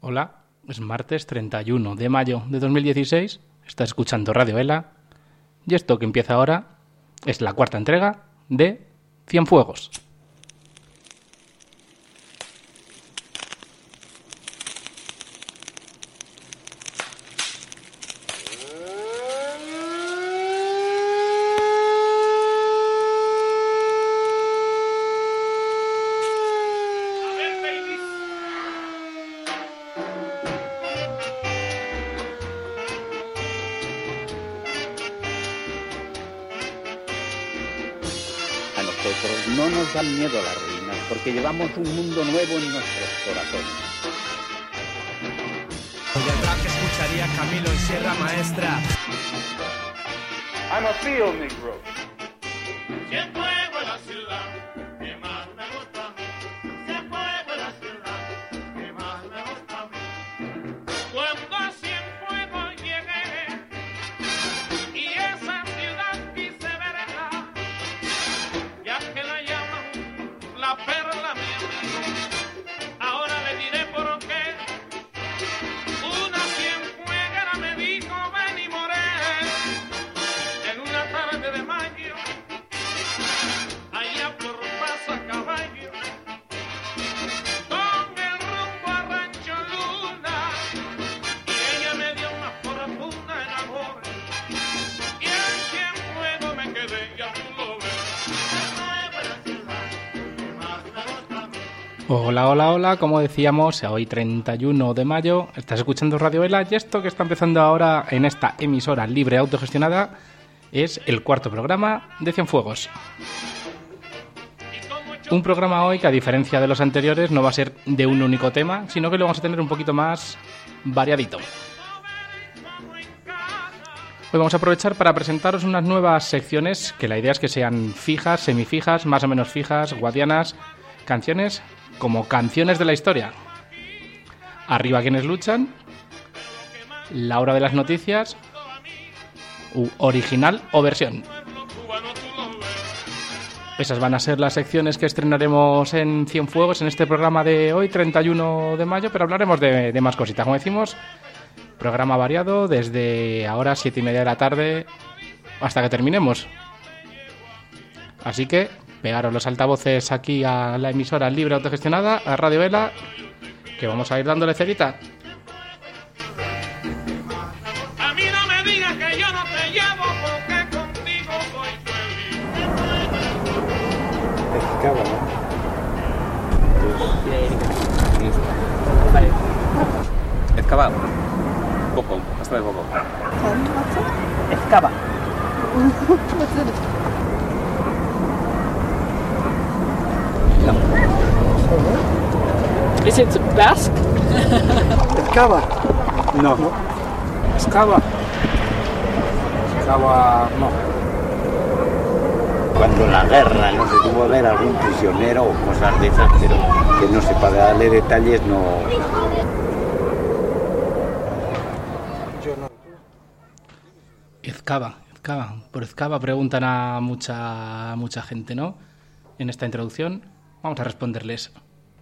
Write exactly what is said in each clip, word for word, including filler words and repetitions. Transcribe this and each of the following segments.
Hola, es martes treinta y uno de mayo de dos mil dieciséis, estás escuchando Radio Vela y esto que empieza ahora es la cuarta entrega de Cienfuegos. No nos dan miedo las ruinas, porque llevamos un mundo nuevo en nuestros corazones. Hoy el rap que escucharía Camilo en Sierra Maestra. I'm a field negro. Cienfuegos en la ciudad, que más me gusta a mí. Cienfuegos en la ciudad, que más me gusta a mí. Cuando a Cienfuegos llegué y esa ciudad quise verla, ya que la llaman la perla mía, ahora le diré por qué. Una cienfueguera me dijo ven y moré en una tarde de mayo, allá por Paso Caballo, con el rumbo a Rancho Luna, y ella me dio una fortuna en amor, y en Cienfuegos me quedé, ya tú lo ves. Hola, hola, hola, como decíamos, hoy treinta y uno de mayo, estás escuchando Radio Vela y esto que está empezando ahora en esta emisora libre autogestionada es el cuarto programa de Cienfuegos. Un programa hoy que, a diferencia de los anteriores, no va a ser de un único tema, sino que lo vamos a tener un poquito más variadito. Hoy vamos a aprovechar para presentaros unas nuevas secciones que la idea es que sean fijas, semifijas, más o menos fijas, guadianas, canciones como canciones de la historia. Arriba quienes luchan, la hora de las noticias, u original o versión. Esas van a ser las secciones que estrenaremos en Cienfuegos en este programa de hoy, treinta y uno de mayo, pero hablaremos de, de más cositas. Como decimos, programa variado desde ahora siete y media de la tarde hasta que terminemos. Así que pegaros los altavoces aquí a la emisora libre autogestionada, a Radio Vela, que vamos a ir dándole cerita. A mí no me digas que yo no te llevo, porque contigo soy feliz. Excava, ¿no? Excava. Poco, bastante poco. Excava. Is it Basque? Excava. No. Excava. Excava, no. Cuando en la guerra no se tuvo a ver algún prisionero o cosas de esas, pero que no sepa darle detalles, no. Ezcaba, Ezcaba. Por Ezcaba preguntan a mucha, mucha gente, ¿no? En esta introducción vamos a responderles.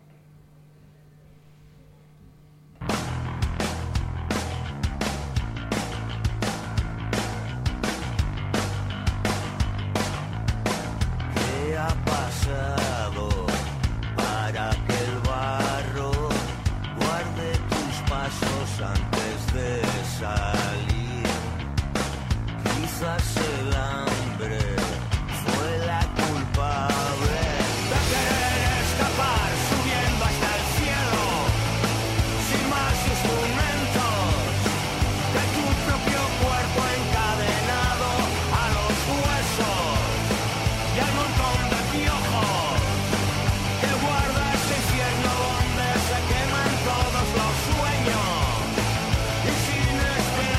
¿Qué ha pasado para que el barro guarde tus pasos antes de salir? Quizás el hambre fue la culpable de querer escapar subiendo hasta el cielo, sin más instrumentos que tu propio cuerpo encadenado a los huesos y al montón de piojos que guarda ese infierno donde se queman todos los sueños y sin esperanza.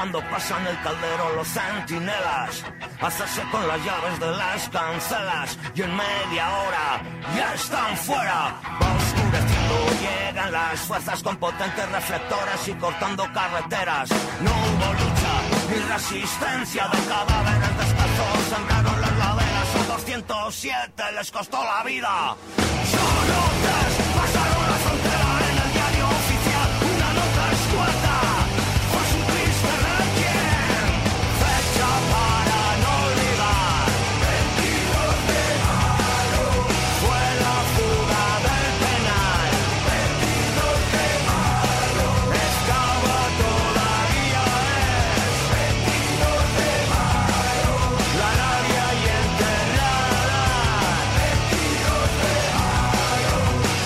cuando pasan el caldero los centinelas, hacerse con las llaves de las cancelas y en media hora ya están fuera. Va oscureciendo, llegan las fuerzas con potentes reflectores y cortando carreteras. No hubo lucha ni resistencia de cadáveres descalzos, sembraron las laderas, son doscientos siete, les costó la vida. Solotes pasaron la frontera en el diario oficial, una nota escueta por su triste requiem, fecha para no olvidar. veintidós de mayo fue la fuga del penal. veintidós de mayo Ezcaba todavía es. veintidós de mayo la rabia y enterrada. veintidós de mayo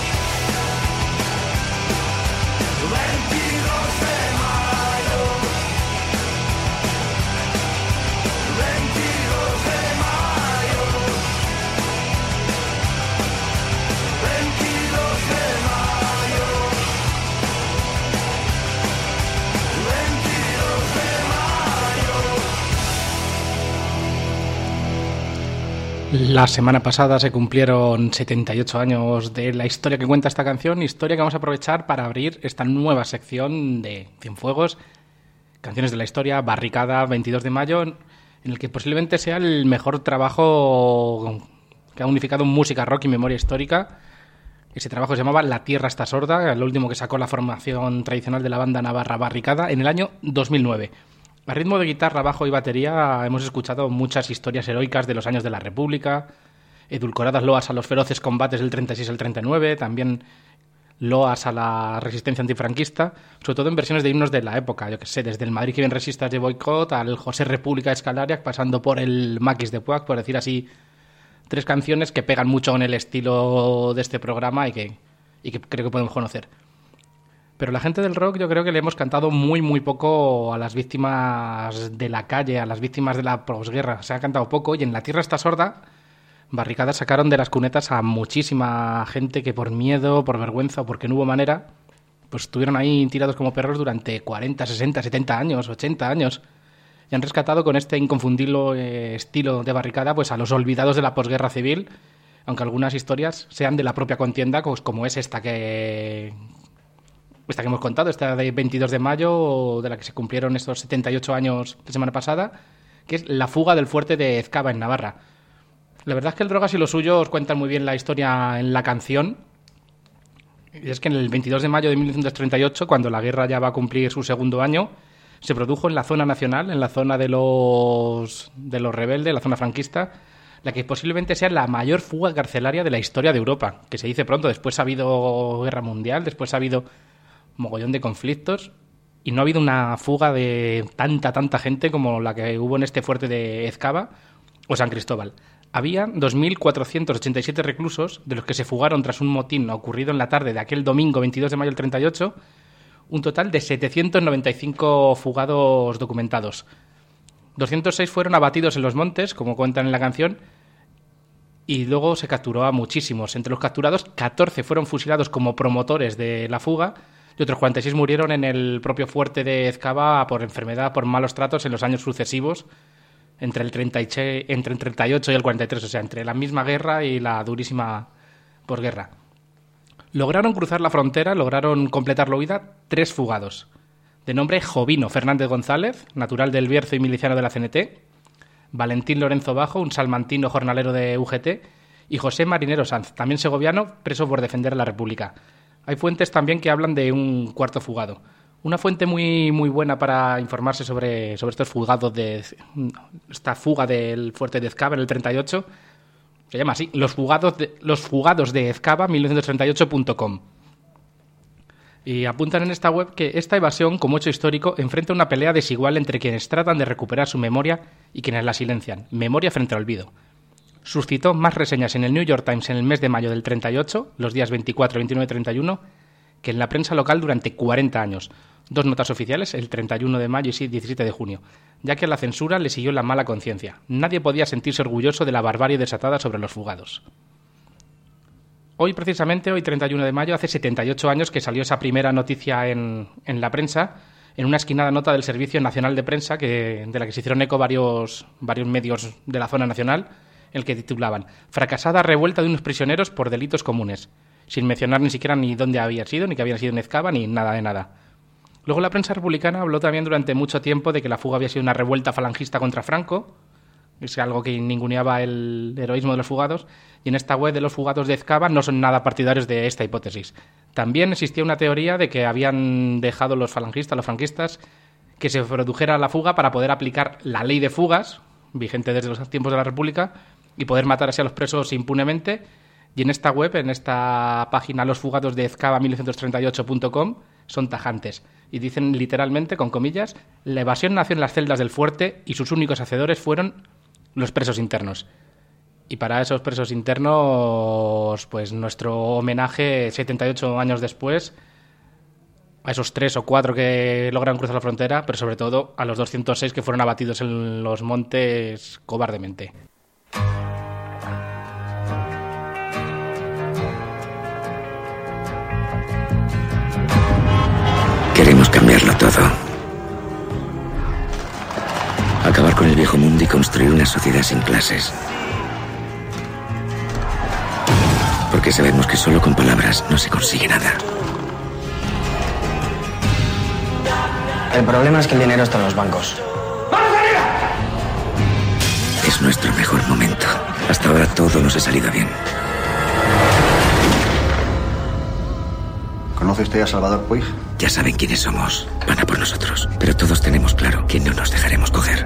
veintidós de mayo veintidós de mayo veintidós de mayo veintidós de mayo. La semana pasada se cumplieron setenta y ocho años de la historia que cuenta esta canción, historia que vamos a aprovechar para abrir esta nueva sección de Cienfuegos, canciones de la historia, Barricada, veintidós de mayo, en el que posiblemente sea el mejor trabajo que ha unificado música, rock y memoria histórica. Ese trabajo se llamaba La tierra está sorda, el último que sacó la formación tradicional de la banda navarra Barricada en el año dos mil nueve. A ritmo de guitarra, bajo y batería hemos escuchado muchas historias heroicas de los años de la República, edulcoradas loas a los feroces combates del treinta y seis al treinta y nueve, también loas a la resistencia antifranquista, sobre todo en versiones de himnos de la época, yo que sé, desde el Madrid que bien resistas de Boicot al José República de Escalariac, pasando por el Maquis de Puig, por decir así, tres canciones que pegan mucho en el estilo de este programa y que, y que creo que podemos conocer. Pero la gente del rock yo creo que le hemos cantado muy, muy poco a las víctimas de la calle, a las víctimas de la posguerra. Se ha cantado poco y en La tierra está sorda, Barricada sacaron de las cunetas a muchísima gente que por miedo, por vergüenza o porque no hubo manera, pues estuvieron ahí tirados como perros durante cuarenta, sesenta, setenta años, ochenta años. Y han rescatado con este inconfundible eh, estilo de Barricada pues a los olvidados de la posguerra civil, aunque algunas historias sean de la propia contienda, pues como es esta que... Esta que hemos contado, esta de veintidós de mayo, de la que se cumplieron estos setenta y ocho años la semana pasada, que es la fuga del fuerte de Ezcaba en Navarra. La verdad es que el Drogas y los suyos cuentan muy bien la historia en la canción. Y es que en el veintidós de mayo de mil novecientos treinta y ocho, cuando la guerra ya va a cumplir su segundo año, se produjo en la zona nacional, en la zona de los, de los rebeldes, la zona franquista, la que posiblemente sea la mayor fuga carcelaria de la historia de Europa, que se dice pronto. Después ha habido guerra mundial, después ha habido mogollón de conflictos y no ha habido una fuga de tanta, tanta gente como la que hubo en este fuerte de Ezcaba o San Cristóbal. Había dos mil cuatrocientos ochenta y siete reclusos, de los que se fugaron tras un motín ocurrido en la tarde de aquel domingo veintidós de mayo del treinta y ocho, un total de setecientos noventa y cinco fugados documentados. doscientos seis fueron abatidos en los montes, como cuentan en la canción, y luego se capturó a muchísimos. Entre los capturados, catorce fueron fusilados como promotores de la fuga, y otros cuarenta y seis murieron en el propio fuerte de Ezcaba por enfermedad, por malos tratos en los años sucesivos, entre el, treinta y, entre el treinta y ocho y el cuarenta y tres, o sea, entre la misma guerra y la durísima posguerra. Lograron cruzar la frontera, lograron completar la huida tres fugados, de nombre Jovino Fernández González, natural del Bierzo y miliciano de la C N T, Valentín Lorenzo Bajo, un salmantino jornalero de U G T, y José Marinero Sanz, también segoviano, preso por defender a la República. Hay fuentes también que hablan de un cuarto fugado. Una fuente muy, muy buena para informarse sobre, sobre estos fugados, de esta fuga del fuerte de Ezcaba en el treinta y ocho, se llama así, los fugados de, los fugados de Ezcaba mil novecientos treinta y ocho punto com. Y apuntan en esta web que esta evasión, como hecho histórico, enfrenta una pelea desigual entre quienes tratan de recuperar su memoria y quienes la silencian. Memoria frente al olvido. Suscitó más reseñas en el New York Times en el mes de mayo del treinta y ocho, los días veinticuatro, veintinueve y treinta y uno, que en la prensa local durante cuarenta años. Dos notas oficiales, el treinta y uno de mayo y diecisiete de junio, ya que a la censura le siguió la mala conciencia. Nadie podía sentirse orgulloso de la barbarie desatada sobre los fugados. Hoy, precisamente, hoy treinta y uno de mayo, hace setenta y ocho años que salió esa primera noticia en, en la prensa, en una esquinada nota del Servicio Nacional de Prensa, que, de la que se hicieron eco varios, varios medios de la zona nacional, en el que titulaban «Fracasada revuelta de unos prisioneros por delitos comunes», sin mencionar ni siquiera ni dónde había sido, ni que habían sido en Ezcaba, ni nada de nada. Luego la prensa republicana habló también durante mucho tiempo de que la fuga había sido una revuelta falangista contra Franco, es algo que ninguneaba el heroísmo de los fugados, y en esta web de los fugados de Ezcaba no son nada partidarios de esta hipótesis. También existía una teoría de que habían dejado los falangistas, los franquistas, que se produjera la fuga para poder aplicar la ley de fugas, vigente desde los tiempos de la República, y poder matar así a los presos impunemente. Y en esta web, en esta página los fugados de Ezcaba mil novecientos treinta y ocho punto com, son tajantes. Y dicen literalmente, con comillas, la evasión nació en las celdas del fuerte y sus únicos hacedores fueron los presos internos. Y para esos presos internos, pues nuestro homenaje setenta y ocho años después, a esos tres o cuatro que logran cruzar la frontera, pero sobre todo a los doscientos seis que fueron abatidos en los montes cobardemente. Queremos cambiarlo todo. Acabar con el viejo mundo y construir una sociedad sin clases. Porque sabemos que solo con palabras no se consigue nada. El problema es que el dinero está en los bancos. Es nuestro mejor momento. Hasta ahora todo nos ha salido bien. ¿Conoce usted a Salvador Puig? Ya saben quiénes somos. Van a por nosotros. Pero todos tenemos claro que no nos dejaremos coger.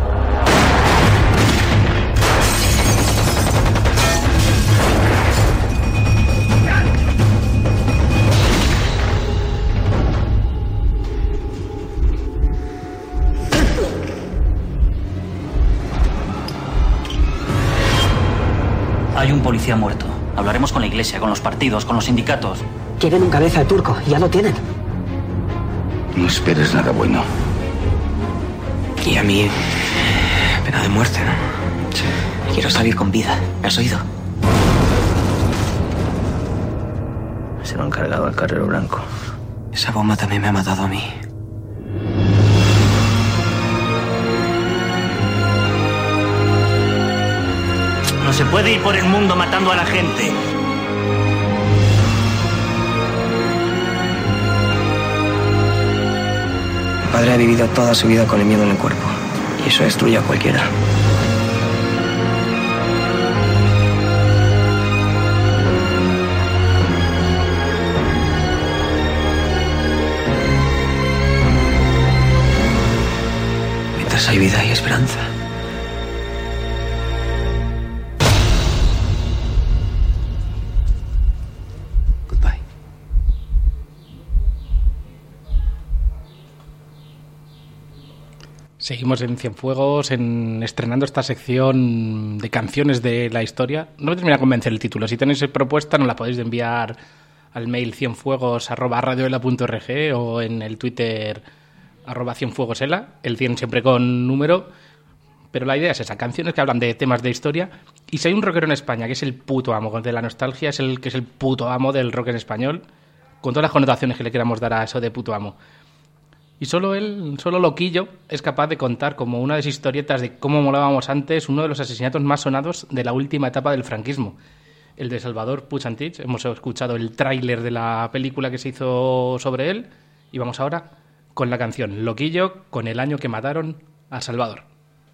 Hay un policía muerto. Hablaremos con la iglesia, con los partidos, con los sindicatos. Quieren un cabeza de turco, ya lo tienen. No esperes nada bueno. Y a mí, pena de muerte, ¿no? Sí. Quiero salir con vida, ¿me has oído? Se lo han cargado al Carrero Blanco. Esa bomba también me ha matado a mí. No se puede ir por el mundo matando a la gente. Mi padre ha vivido toda su vida con el miedo en el cuerpo. Y eso destruye a cualquiera. Mientras hay vida hay esperanza. Seguimos en Cienfuegos, en, estrenando esta sección de canciones de la historia. No me termina de convencer el título. Si tenéis propuesta, nos la podéis enviar al mail cienfuegos arroba radioela punto org o en el Twitter arroba cienfuegosela, el cien siempre con número. Pero la idea es esa, canciones que hablan de temas de historia. Y si hay un rockero en España que es el puto amo de la nostalgia, es el que es el puto amo del rock en español, con todas las connotaciones que le queramos dar a eso de puto amo. Y solo él, solo Loquillo, es capaz de contar como una de sus historietas de cómo molábamos antes uno de los asesinatos más sonados de la última etapa del franquismo, el de Salvador Puig Antich. Hemos escuchado el tráiler de la película que se hizo sobre él y vamos ahora con la canción Loquillo, con el año que mataron a Salvador.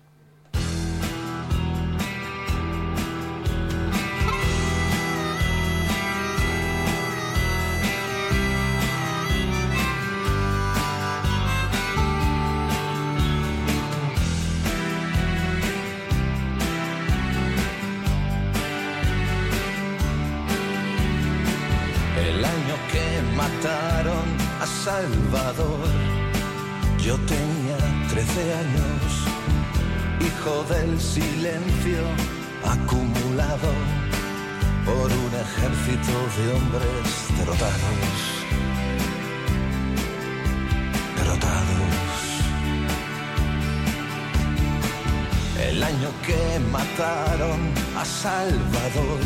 Salvador, yo tenía trece años, hijo del silencio acumulado por un ejército de hombres derrotados, derrotados. El año que mataron a Salvador,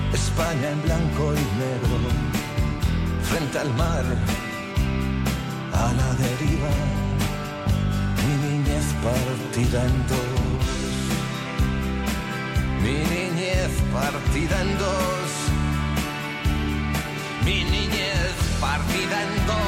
España en blanco y negro, frente al mar, a la deriva, mi niñez partida en dos, mi niñez partida en dos, mi niñez partida en dos.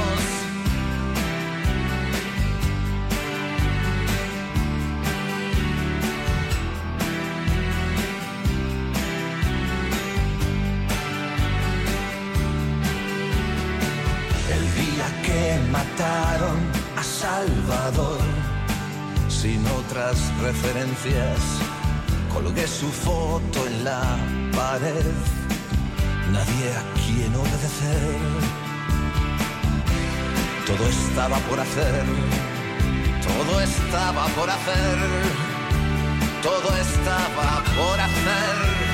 Que mataron a Salvador, sin otras referencias, colgué su foto en la pared, nadie a quien obedecer, todo estaba por hacer, todo estaba por hacer, todo estaba por hacer.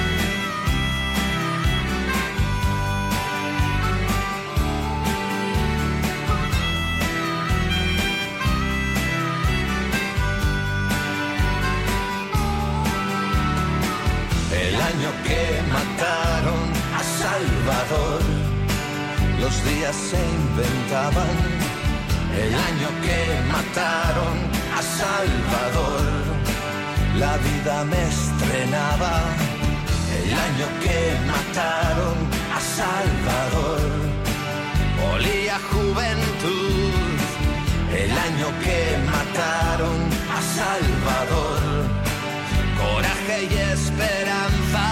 El año que mataron a Salvador, los días se inventaban. El año que mataron a Salvador, la vida me estrenaba. El año que mataron a Salvador, olía juventud. El año que mataron a Salvador, coraje y esperanza.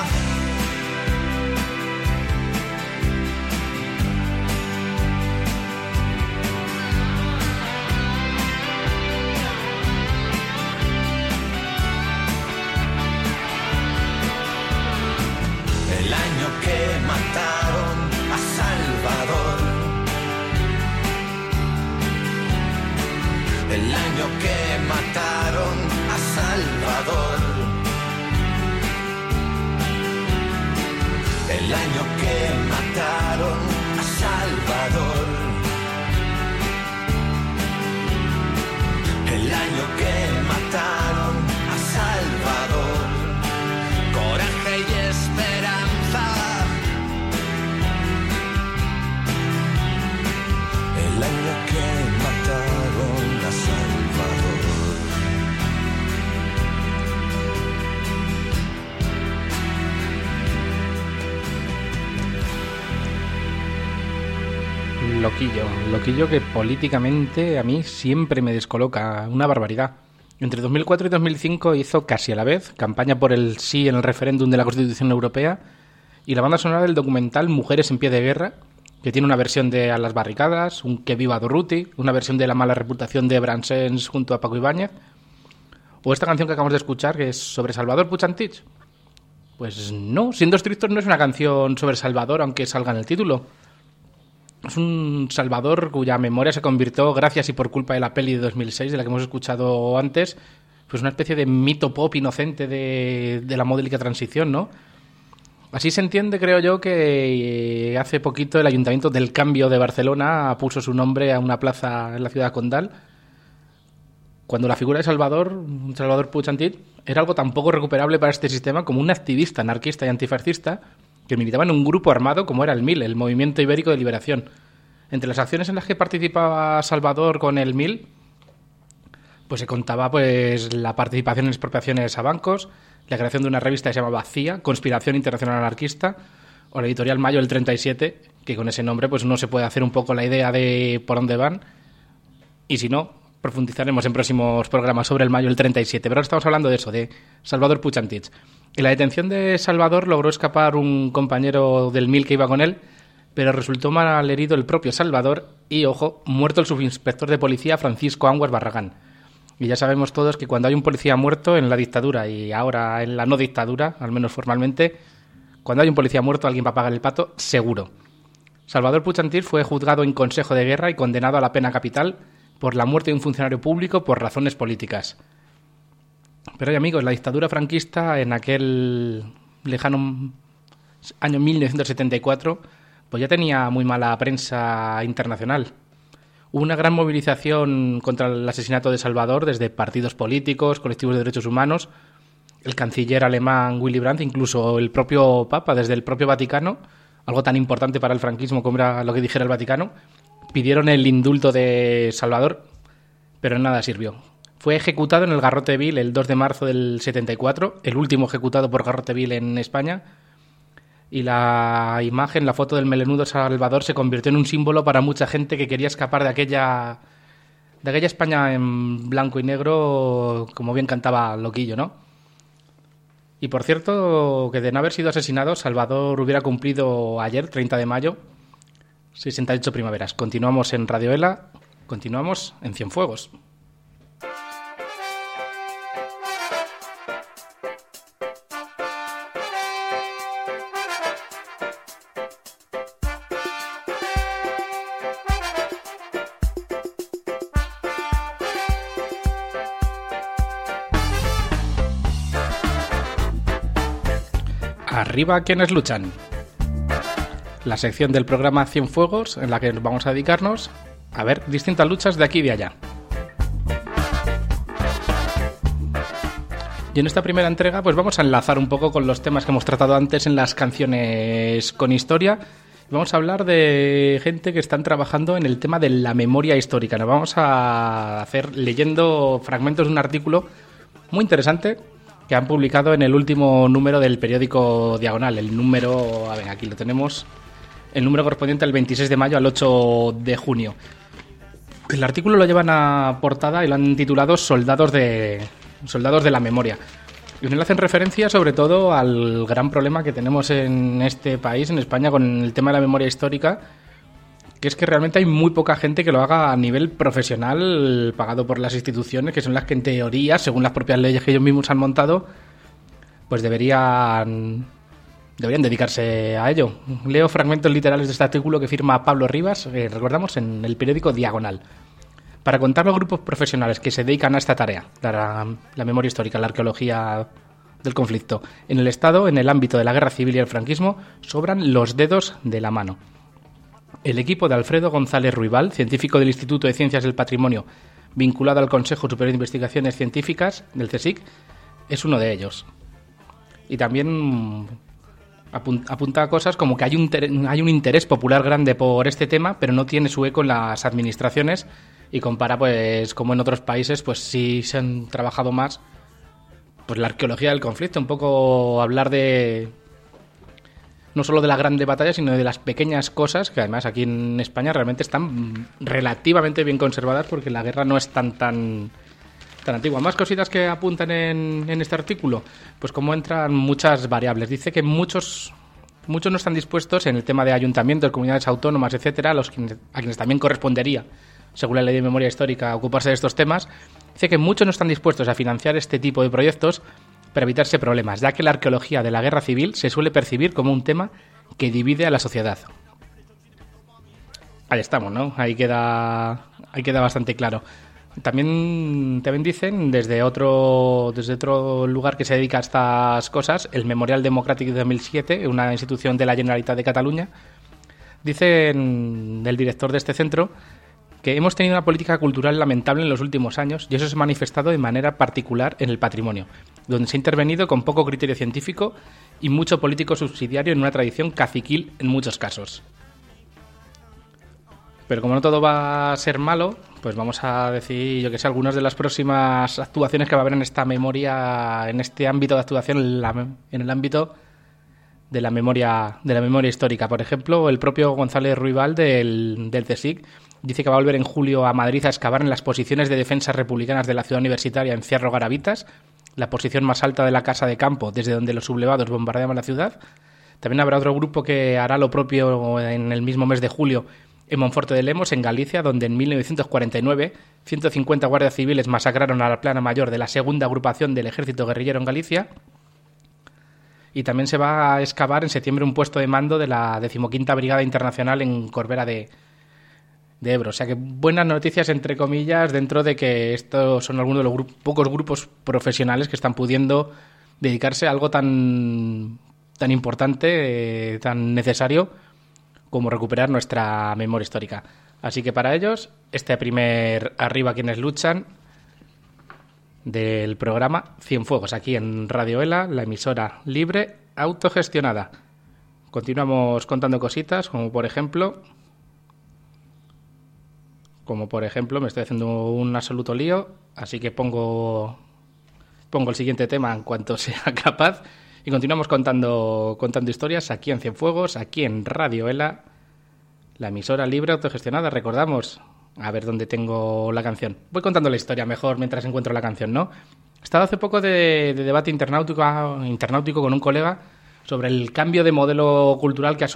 El año que mataron a Salvador, el año que mataron a Salvador, el año que mataron a Salvador, el año que mataron a Salvador, coraje y esperanza. El año que mataron a Salvador. Loquillo, loquillo que políticamente a mí siempre me descoloca, una barbaridad. Entre dos mil cuatro y dos mil cinco hizo casi a la vez campaña por el sí en el referéndum de la Constitución Europea y la banda sonora del documental Mujeres en pie de guerra, que tiene una versión de A las barricadas, un Que viva Durruti, una versión de La mala reputación de Bransens junto a Paco Ibáñez, o esta canción que acabamos de escuchar que es sobre Salvador Puig-Antich. Pues no, siendo estrictos no es una canción sobre Salvador, aunque salga en el título. Es un Salvador cuya memoria se convirtió, gracias y por culpa de la peli de dos mil seis, de la que hemos escuchado antes, pues una especie de mito pop inocente de, de la modélica transición, ¿no? Así se entiende, creo yo, que hace poquito el Ayuntamiento del Cambio de Barcelona puso su nombre a una plaza en la ciudad condal, cuando la figura de Salvador, Salvador Puig-Antich, era algo tan poco recuperable para este sistema como un activista anarquista y antifascista que militaba en un grupo armado como era el M I L, el Movimiento Ibérico de Liberación. Entre las acciones en las que participaba Salvador con el M I L, pues se contaba pues la participación en expropiaciones a bancos, la creación de una revista que se llamaba C I A, Conspiración Internacional Anarquista, o la editorial Mayo del treinta y siete, que con ese nombre pues uno se puede hacer un poco la idea de por dónde van, y si no, profundizaremos en próximos programas sobre el Mayo del treinta y siete, pero ahora estamos hablando de eso, de Salvador Puig-Antich. En la detención de Salvador logró escapar un compañero del M I L que iba con él, pero resultó mal herido el propio Salvador y, ojo, muerto el subinspector de policía Francisco Anguas Barragán. Y ya sabemos todos que cuando hay un policía muerto en la dictadura y ahora en la no dictadura, al menos formalmente, cuando hay un policía muerto alguien va a pagar el pato, seguro. Salvador Puig-Antich fue juzgado en Consejo de Guerra y condenado a la pena capital por la muerte de un funcionario público por razones políticas. Pero hay amigos, la dictadura franquista en aquel lejano año mil novecientos setenta y cuatro pues ya tenía muy mala prensa internacional. Hubo una gran movilización contra el asesinato de Salvador desde partidos políticos, colectivos de derechos humanos, el canciller alemán Willy Brandt, incluso el propio Papa, desde el propio Vaticano, algo tan importante para el franquismo como era lo que dijera el Vaticano, pidieron el indulto de Salvador, pero nada sirvió. Fue ejecutado en el Garrote Vil el dos de marzo del setenta y cuatro, el último ejecutado por Garrote Vil en España, y la imagen, la foto del melenudo Salvador se convirtió en un símbolo para mucha gente que quería escapar de aquella, de aquella España en blanco y negro, como bien cantaba Loquillo, ¿no? Y por cierto, que de no haber sido asesinado, Salvador hubiera cumplido ayer, treinta de mayo, sesenta y ocho primaveras. Continuamos en Radio Ela, continuamos en Cienfuegos. Arriba quienes luchan. La sección del programa Cienfuegos en la que vamos a dedicarnos a ver distintas luchas de aquí y de allá. Y en esta primera entrega pues vamos a enlazar un poco con los temas que hemos tratado antes en las canciones con historia. Vamos a hablar de gente que están trabajando en el tema de la memoria histórica. Nos vamos a hacer leyendo fragmentos de un artículo muy interesante que han publicado en el último número del periódico Diagonal, el número, a ver, aquí lo tenemos, el número correspondiente al veintiséis de mayo al ocho de junio. El artículo lo llevan a portada y lo han titulado Soldados de Soldados de la Memoria. Y le hacen referencia sobre todo al gran problema que tenemos en este país, en España, con el tema de la memoria histórica, que es que realmente hay muy poca gente que lo haga a nivel profesional, pagado por las instituciones, que son las que en teoría, según las propias leyes que ellos mismos han montado, pues deberían, deberían dedicarse a ello. Leo fragmentos literales de este artículo que firma Pablo Rivas, eh, recordamos, en el periódico Diagonal. Para contar los grupos profesionales que se dedican a esta tarea, la, la memoria histórica, la arqueología del conflicto, en el Estado, en el ámbito de la guerra civil y el franquismo, sobran los dedos de la mano. El equipo de Alfredo González Ruibal, científico del Instituto de Ciencias del Patrimonio, vinculado al Consejo Superior de Investigaciones Científicas del CSIC, es uno de ellos. Y también apunta a cosas como que hay un, hay un interés popular grande por este tema, pero no tiene su eco en las administraciones, y compara, pues, como en otros países, pues sí se han trabajado más pues la arqueología del conflicto, un poco hablar de no solo de las grandes batallas, sino de las pequeñas cosas, que además aquí en España realmente están relativamente bien conservadas, porque la guerra no es tan tan tan antigua. Más cositas que apuntan en, en este artículo, pues como entran muchas variables. Dice que muchos muchos no están dispuestos en el tema de ayuntamientos, comunidades autónomas, etcétera, a los que, a quienes también correspondería, según la ley de memoria histórica, ocuparse de estos temas. Dice que muchos no están dispuestos a financiar este tipo de proyectos para evitarse problemas, ya que la arqueología de la guerra civil se suele percibir como un tema que divide a la sociedad. Ahí estamos, ¿no? Ahí queda, ahí queda bastante claro. También, también dicen, desde otro, desde otro lugar que se dedica a estas cosas, el Memorial Democràtic de dos mil siete, una institución de la Generalitat de Cataluña, dicen el director de este centro que hemos tenido una política cultural lamentable en los últimos años, y eso se ha manifestado de manera particular en el patrimonio, donde se ha intervenido con poco criterio científico y mucho político subsidiario en una tradición caciquil en muchos casos. Pero como no todo va a ser malo, pues vamos a decir, yo que sé, algunas de las próximas actuaciones que va a haber en esta memoria, en este ámbito de actuación, en, la, en el ámbito de la memoria de la memoria histórica. Por ejemplo, el propio González Ruibal del, del CSIC dice que va a volver en julio a Madrid a excavar en las posiciones de defensa republicanas de la ciudad universitaria en Cerro Garavitas, la posición más alta de la casa de campo desde donde los sublevados bombardeaban la ciudad. También habrá otro grupo que hará lo propio en el mismo mes de julio en Monforte de Lemos, en Galicia, donde en mil novecientos cuarenta y nueve ciento cincuenta guardias civiles masacraron a la plana mayor de la segunda agrupación del ejército guerrillero en Galicia. Y también se va a excavar en septiembre un puesto de mando de la decimoquinta Brigada Internacional en Corbera de, de Ebro. O sea que buenas noticias, entre comillas, dentro de que estos son algunos de los gru- pocos grupos profesionales que están pudiendo dedicarse a algo tan, tan importante, eh, tan necesario como recuperar nuestra memoria histórica. Así que para ellos, este primer Arriba quienes luchan del programa Cienfuegos, aquí en Radio Ela, la emisora libre, autogestionada. Continuamos contando cositas, como por ejemplo como por ejemplo me estoy haciendo un absoluto lío, así que pongo, pongo el siguiente tema en cuanto sea capaz y continuamos contando, contando historias aquí en Cienfuegos, aquí en Radio Ela, la emisora libre autogestionada, recordamos. A ver dónde tengo la canción. Voy contando la historia mejor mientras encuentro la canción, ¿no? He estado hace poco de, de debate internautico, internautico con un colega sobre el cambio de modelo cultural que ha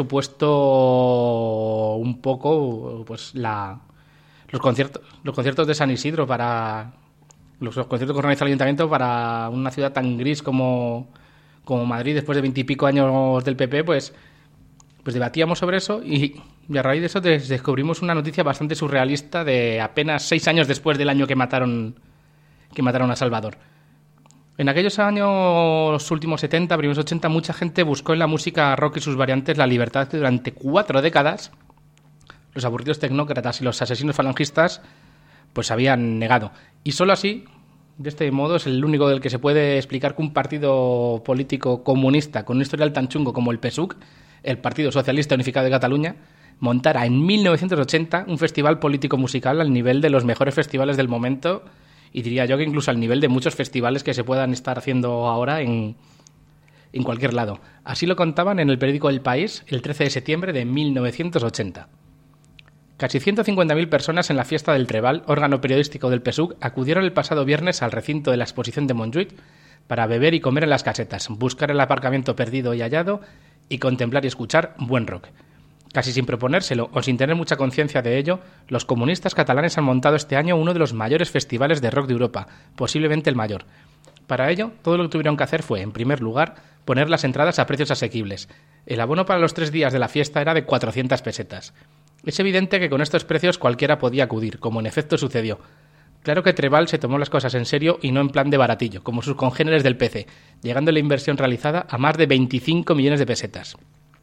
supuesto un poco pues la los conciertos los conciertos de San Isidro para los, los conciertos que organiza el ayuntamiento para una ciudad tan gris como, como Madrid después de veintipico años del P P, pues pues debatíamos sobre eso y, y a raíz de eso des, descubrimos una noticia bastante surrealista de apenas seis años después del año que mataron que mataron a Salvador. En aquellos años últimos setenta, primeros ochenta, mucha gente buscó en la música rock y sus variantes la libertad que durante cuatro décadas los aburridos tecnócratas y los asesinos falangistas pues habían negado. Y solo así, de este modo, es el único del que se puede explicar que un partido político comunista con un historial tan chungo como el P S U C, el Partido Socialista Unificado de Cataluña, montara en mil novecientos ochenta un festival político-musical al nivel de los mejores festivales del momento y diría yo que incluso al nivel de muchos festivales que se puedan estar haciendo ahora en, en cualquier lado. Así lo contaban en el periódico El País el trece de septiembre de mil novecientos ochenta. Casi ciento cincuenta mil personas en la fiesta del Trebal, órgano periodístico del P S U C, acudieron el pasado viernes al recinto de la exposición de Montjuïc para beber y comer en las casetas, buscar el aparcamiento perdido y hallado y contemplar y escuchar buen rock. Casi sin proponérselo o sin tener mucha conciencia de ello, los comunistas catalanes han montado este año uno de los mayores festivales de rock de Europa, posiblemente el mayor. Para ello, todo lo que tuvieron que hacer fue, en primer lugar, poner las entradas a precios asequibles. El abono para los tres días de la fiesta era de cuatrocientas pesetas. Es evidente que con estos precios cualquiera podía acudir, como en efecto sucedió. Claro que Trebal se tomó las cosas en serio y no en plan de baratillo, como sus congéneres del P C, llegando la inversión realizada a más de veinticinco millones de pesetas.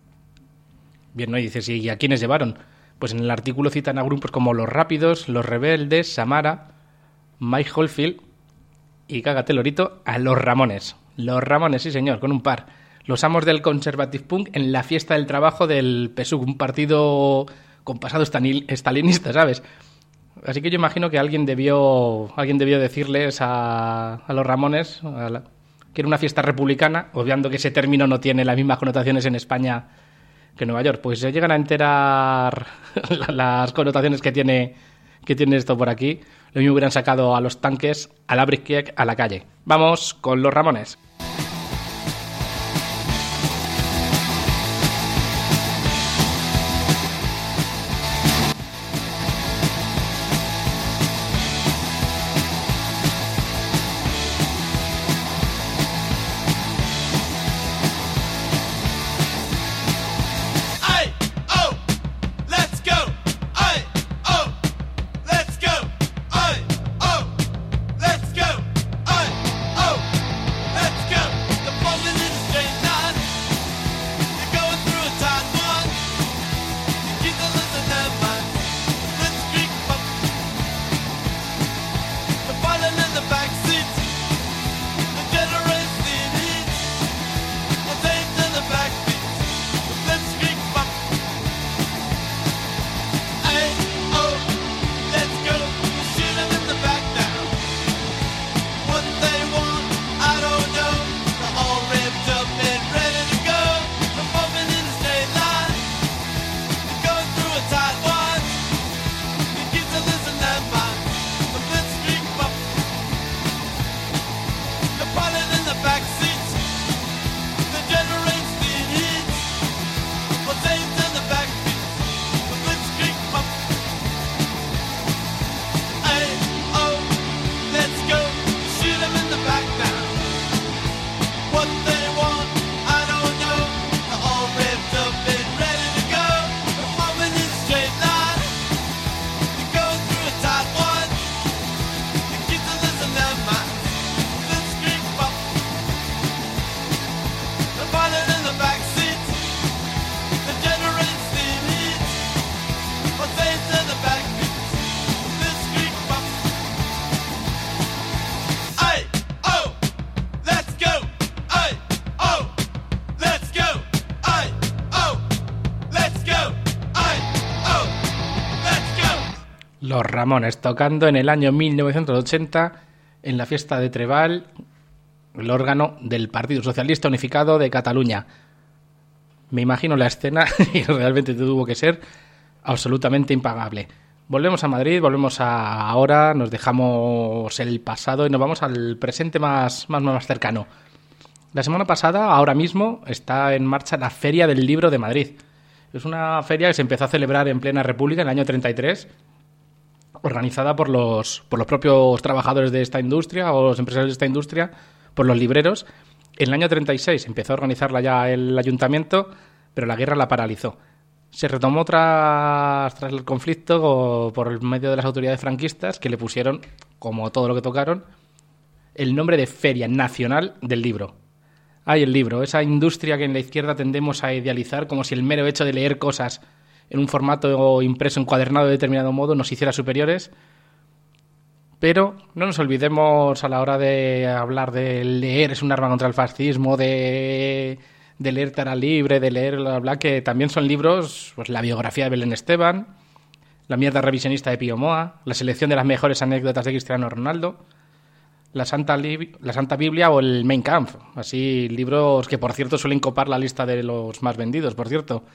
Bien, ¿no? Y dices, ¿y a quiénes llevaron? Pues en el artículo citan a grupos como Los Rápidos, Los Rebeldes, Samara, Mike Oldfield y, cágate lorito, a Los Ramones. Los Ramones, sí señor, con un par. Los amos del Conservative Punk en la fiesta del trabajo del P S U C, un partido con pasado estalinista, ¿sabes? Así que yo imagino que alguien debió alguien debió decirles a, a los Ramones a la, que era una fiesta republicana, obviando que ese término no tiene las mismas connotaciones en España que en Nueva York. Pues se llegan a enterar las connotaciones que tiene, que tiene esto por aquí. Lo mismo hubieran sacado a los tanques, a la briquet, a la calle. Vamos con los Ramones. Let's Los Ramones, tocando en el año mil novecientos ochenta en la fiesta de Treball, el órgano del Partido Socialista Unificado de Cataluña. Me imagino la escena y realmente tuvo que ser absolutamente impagable. Volvemos a Madrid, volvemos a ahora, nos dejamos el pasado y nos vamos al presente más, más, más cercano. La semana pasada, ahora mismo, está en marcha la Feria del Libro de Madrid. Es una feria que se empezó a celebrar en plena República en el año treinta y tres, organizada por los, por los propios trabajadores de esta industria o los empresarios de esta industria, por los libreros. En el año treinta y seis empezó a organizarla ya el ayuntamiento, pero la guerra la paralizó. Se retomó tras, tras el conflicto por medio de las autoridades franquistas, que le pusieron, como todo lo que tocaron, el nombre de Feria Nacional del Libro. Ay, el libro, esa industria que en la izquierda tendemos a idealizar como si el mero hecho de leer cosas en un formato impreso encuadernado de determinado modo nos hiciera superiores. Pero no nos olvidemos a la hora de hablar de leer es un arma contra el fascismo, de... de leer Tara Libre, de leer bla, bla, que también son libros, pues la biografía de Belén Esteban, la mierda revisionista de Pío Moa, la selección de las mejores anécdotas de Cristiano Ronaldo, la Santa, Lib- la Santa Biblia o el Mein Kampf, así libros que por cierto suelen copar la lista de los más vendidos, por cierto.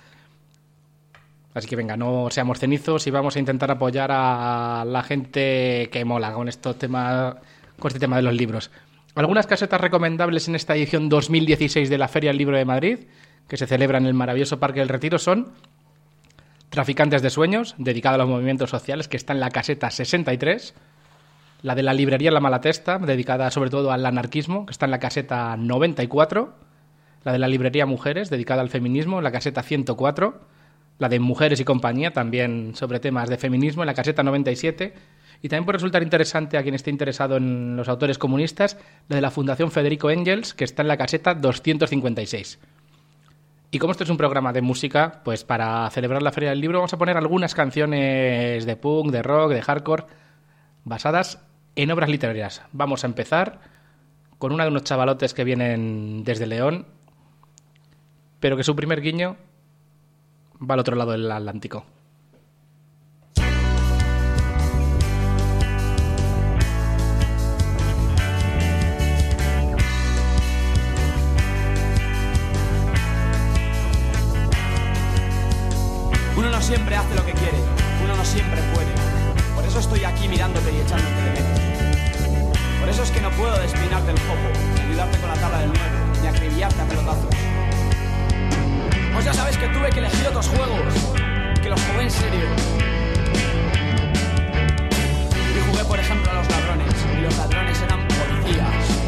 Así que venga, no seamos cenizos y vamos a intentar apoyar a la gente que mola con estos temas, con este tema de los libros. Algunas casetas recomendables en esta edición dos mil dieciséis de la Feria del Libro de Madrid, que se celebra en el maravilloso Parque del Retiro, son Traficantes de Sueños, dedicada a los movimientos sociales, que está en la caseta sesenta y tres, la de la librería La Malatesta, dedicada sobre todo al anarquismo, que está en la caseta noventa y cuatro, la de la librería Mujeres, dedicada al feminismo, en la caseta ciento cuatro, la de Mujeres y Compañía, también sobre temas de feminismo, en la caseta noventa y siete, y también puede resultar interesante a quien esté interesado en los autores comunistas, la de la Fundación Federico Engels, que está en la caseta doscientos cincuenta y seis. Y como esto es un programa de música, pues para celebrar la Feria del Libro vamos a poner algunas canciones de punk, de rock, de hardcore, basadas en obras literarias. Vamos a empezar con una de unos chavalotes que vienen desde León, pero que su primer guiño va al otro lado del Atlántico. Uno no siempre hace lo que quiere, uno no siempre puede. Por eso estoy aquí mirándote y echándote de menos. Por eso es que no puedo despeinarte el jopo, ayudarte con la tabla del nueve, ni acribillarte a pelotazos. Pues ya sabes que tuve que elegir otros juegos, que los jugué en serio. Y jugué, por ejemplo, a los ladrones, y los ladrones eran policías.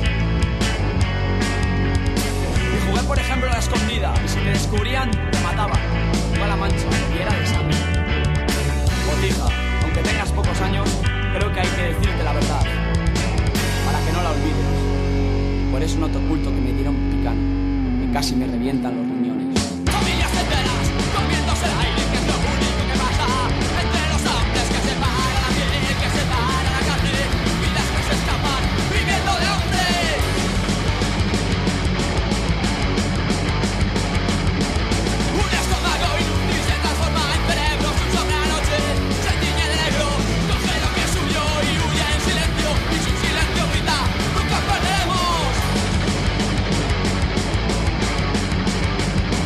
Y jugué, por ejemplo, a la escondida, y si te descubrían, te mataban. Jugué a la mancha, y era de sangre. Botija, aunque tengas pocos años, creo que hay que decirte la verdad, para que no la olvides. Por eso no te oculto que me dieron picán, que casi me revientan los riñones. Familias enteras, comiéndose el aire, que es lo único que pasa. Entre los hombres que separan la piel, que separan la carne, vidas que se escapan, viviendo de hambre. Un estómago inútil se transforma en cerebro, su sobre la noche se tiñe de negro. Coge lo que es suyo y huye en silencio, y su silencio grita, nunca perdemos.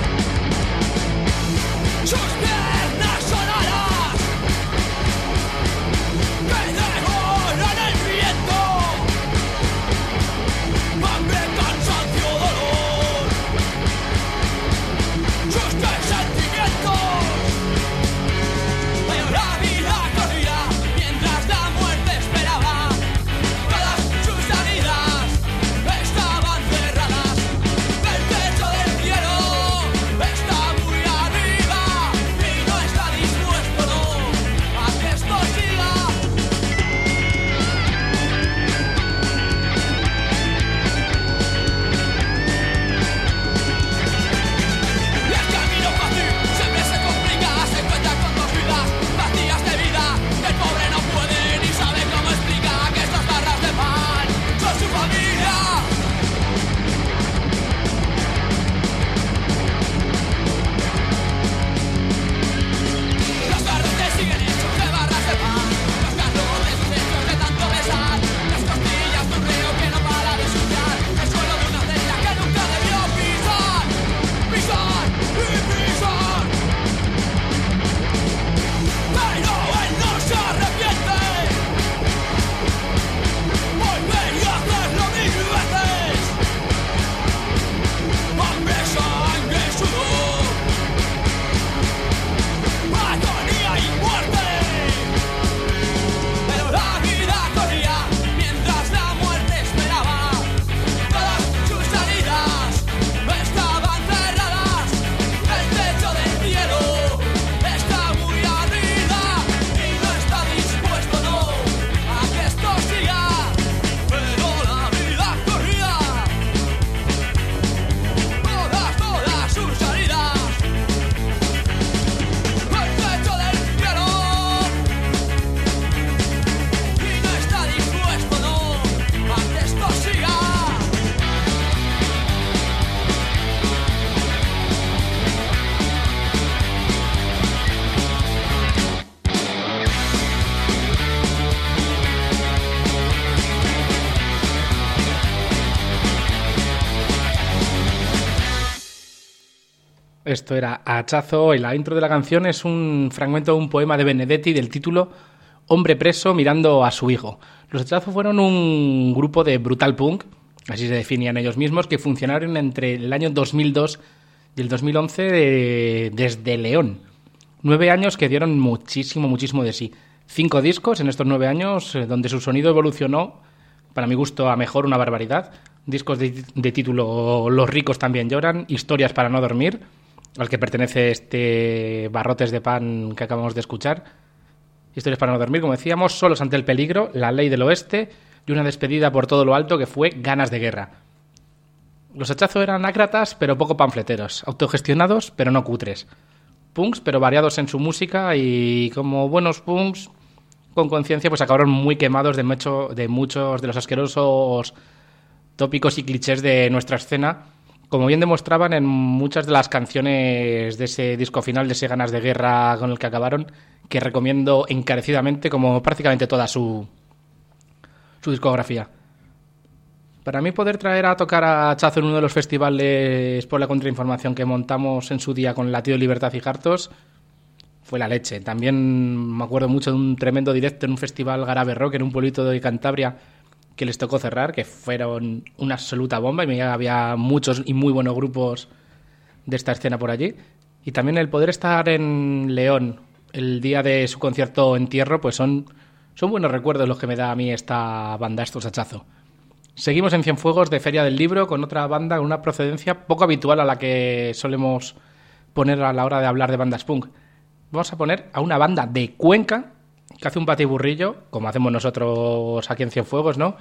Esto era Hachazo y la intro de la canción es un fragmento de un poema de Benedetti del título Hombre preso mirando a su hijo. Los Hachazo fueron un grupo de brutal punk, así se definían ellos mismos, que funcionaron entre el año dos mil dos y el dos mil once de, desde León. Nueve años que dieron muchísimo, muchísimo de sí. Cinco discos en estos nueve años, eh, donde su sonido evolucionó, para mi gusto, a mejor una barbaridad. Discos de, de título Los ricos también lloran, Historias para no dormir, al que pertenece este Barrotes de pan que acabamos de escuchar. Historias para no dormir, como decíamos, Solos ante el peligro, La ley del oeste y una despedida por todo lo alto que fue Ganas de guerra. Los Hachazo eran ácratas pero poco panfleteros, autogestionados pero no cutres. Punks pero variados en su música y como buenos punks con conciencia pues acabaron muy quemados de, mucho, de muchos de los asquerosos tópicos y clichés de nuestra escena, como bien demostraban en muchas de las canciones de ese disco final, de ese Ganas de guerra con el que acabaron, que recomiendo encarecidamente como prácticamente toda su, su discografía. Para mí poder traer a tocar a Hachazo en uno de los festivales por la contrainformación que montamos en su día con Latido, Libertad y Jartos fue la leche. También me acuerdo mucho de un tremendo directo en un festival Garave Rock en un pueblito de Cantabria que les tocó cerrar, que fueron una absoluta bomba y había muchos y muy buenos grupos de esta escena por allí. Y también el poder estar en León el día de su concierto Entierro, pues son, son buenos recuerdos los que me da a mí esta banda, estos Hachazo. Seguimos en Cienfuegos de Feria del Libro con otra banda con una procedencia poco habitual a la que solemos poner a la hora de hablar de bandas punk. Vamos a poner a una banda de Cuenca que hace un patiburrillo, como hacemos nosotros aquí en Cienfuegos, ¿no?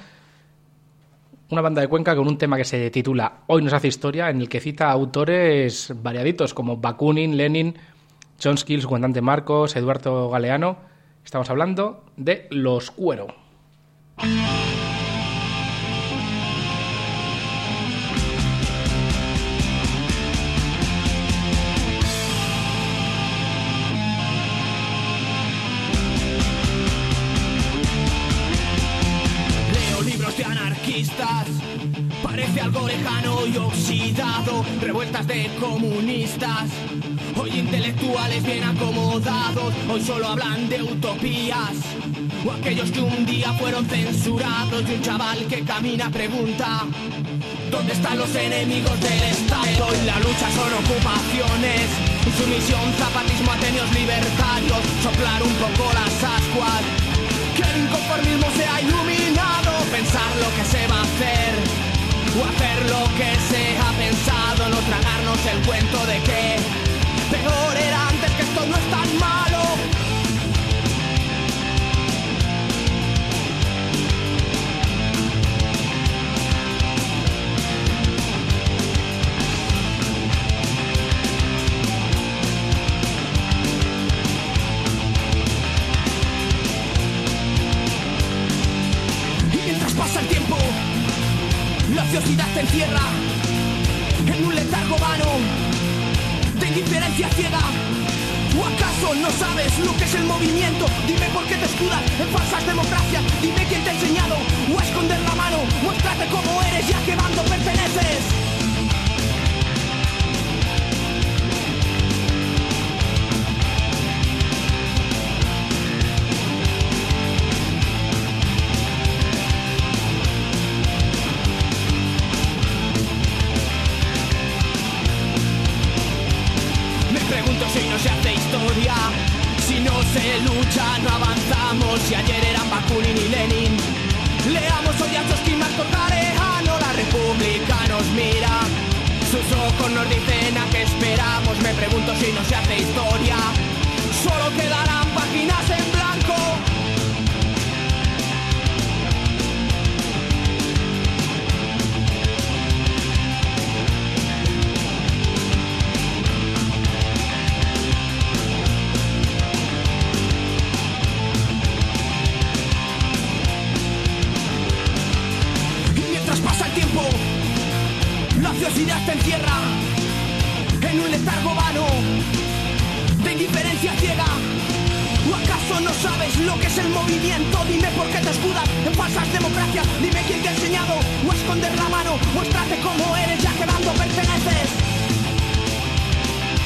Una banda de Cuenca con un tema que se titula Hoy nos hace historia, en el que cita autores variaditos como Bakunin, Lenin, John Skills, Comandante Marcos, Eduardo Galeano. Estamos hablando de Los Cuero. Parece algo lejano y oxidado, revueltas de comunistas. Hoy intelectuales bien acomodados, hoy solo hablan de utopías. O aquellos que un día fueron censurados y un chaval que camina pregunta ¿dónde están los enemigos del Estado? Hoy la lucha son ocupaciones, insumisión, zapatismo, atenios libertarios, soplar un poco las ascuas, que el inconformismo sea iluminado, pensar lo que se va a hacer o hacer lo que se ha pensado, no tragarnos el cuento de que peor era antes, que esto no es tan malo. La ociosidad te encierra en un letargo vano de indiferencia ciega. ¿O acaso no sabes lo que es el movimiento? Dime por qué te escudas en falsas democracias. Dime quién te ha enseñado o a esconder la mano. Muéstrate cómo eres y a qué bando perteneces. Si no se lucha, no avanzamos. Si ayer eran Bakunin y Lenin, leamos hoy a Trotsky, Marco Carejano. La República nos mira, sus ojos nos dicen a qué esperamos. Me pregunto si no se hace historia, solo quedarán páginas en blanco. La ociosidad te encierra en un letargo vano de indiferencia ciega. ¿O acaso no sabes lo que es el movimiento? Dime por qué te escudas en falsas democracias. Dime quién te ha enseñado o a esconder la mano. Muéstrate cómo eres y a qué bando perteneces.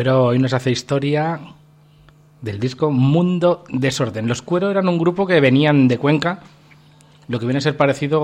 Cuero hoy nos hace historia del disco Mundo Desorden. Los Cuero eran un grupo que venían de Cuenca, lo que viene a ser parecido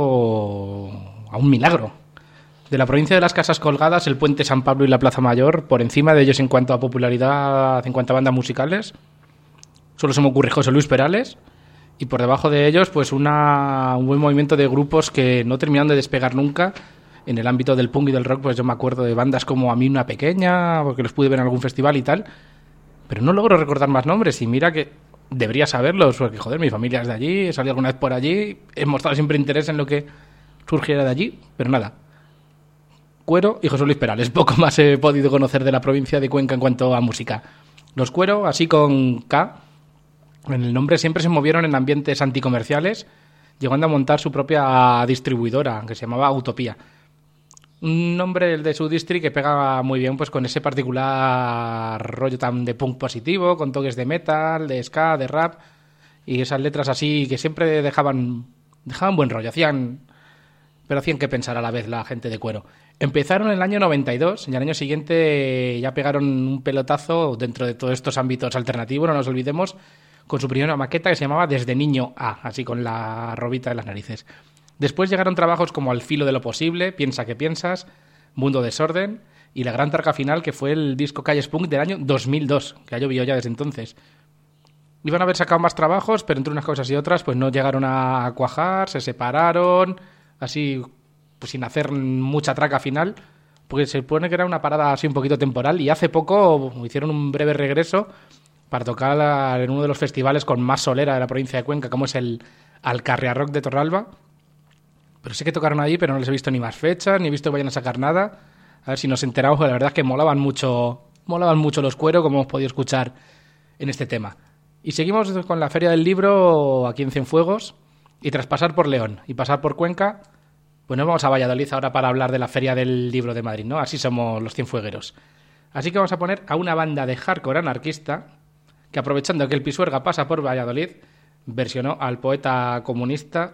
a un milagro. De la provincia de las Casas Colgadas, el Puente San Pablo y la Plaza Mayor, por encima de ellos en cuanto a popularidad, en cuanto a bandas musicales, solo se me ocurre José Luis Perales, y por debajo de ellos pues una, un buen movimiento de grupos que no terminaron de despegar nunca. En el ámbito del punk y del rock, pues yo me acuerdo de bandas como A mí una pequeña, porque los pude ver en algún festival y tal, pero no logro recordar más nombres, y mira que debería saberlos, porque joder, mi familia es de allí, he salido alguna vez por allí, he mostrado siempre interés en lo que surgiera de allí, pero nada. Cuero y José Luis Perales, poco más he podido conocer de la provincia de Cuenca en cuanto a música. Los Cuero, así con K, en el nombre siempre se movieron en ambientes anticomerciales, llegando a montar su propia distribuidora, que se llamaba Utopía. Un nombre, el de su distri, que pega muy bien pues con ese particular rollo tan de punk positivo, con toques de metal, de ska, de rap, y esas letras así que siempre dejaban, dejaban buen rollo, hacían... pero hacían que pensar a la vez la gente de Cuero. Empezaron en el año noventa y dos y al año siguiente ya pegaron un pelotazo dentro de todos estos ámbitos alternativos, no nos olvidemos, con su primera maqueta que se llamaba Desde Niño A, así con la robita de las narices. Después llegaron trabajos como Al filo de lo posible, Piensa que piensas, Mundo Desorden y la gran targa final que fue el disco Calles Punk del año dos mil dos, que ha llovido ya desde entonces. Iban a haber sacado más trabajos, pero entre unas cosas y otras pues no llegaron a cuajar, se separaron... así pues sin hacer mucha traca final, porque se supone que era una parada así un poquito temporal, y hace poco hicieron un breve regreso para tocar en uno de los festivales con más solera de la provincia de Cuenca, como es el Alcarria Rock de Torralba. Pero sé que tocaron allí, pero no les he visto ni más fechas, ni he visto que vayan a sacar nada. A ver si nos enteramos, porque la verdad es que molaban mucho, molaban mucho los Cuero, como hemos podido escuchar en este tema. Y seguimos con la Feria del Libro aquí en Cienfuegos, y tras pasar por León y pasar por Cuenca, pues nos vamos a Valladolid ahora para hablar de la Feria del Libro de Madrid, ¿no? Así somos los cienfuegueros. Así que vamos a poner a una banda de hardcore anarquista que, aprovechando que el Pisuerga pasa por Valladolid, versionó al poeta comunista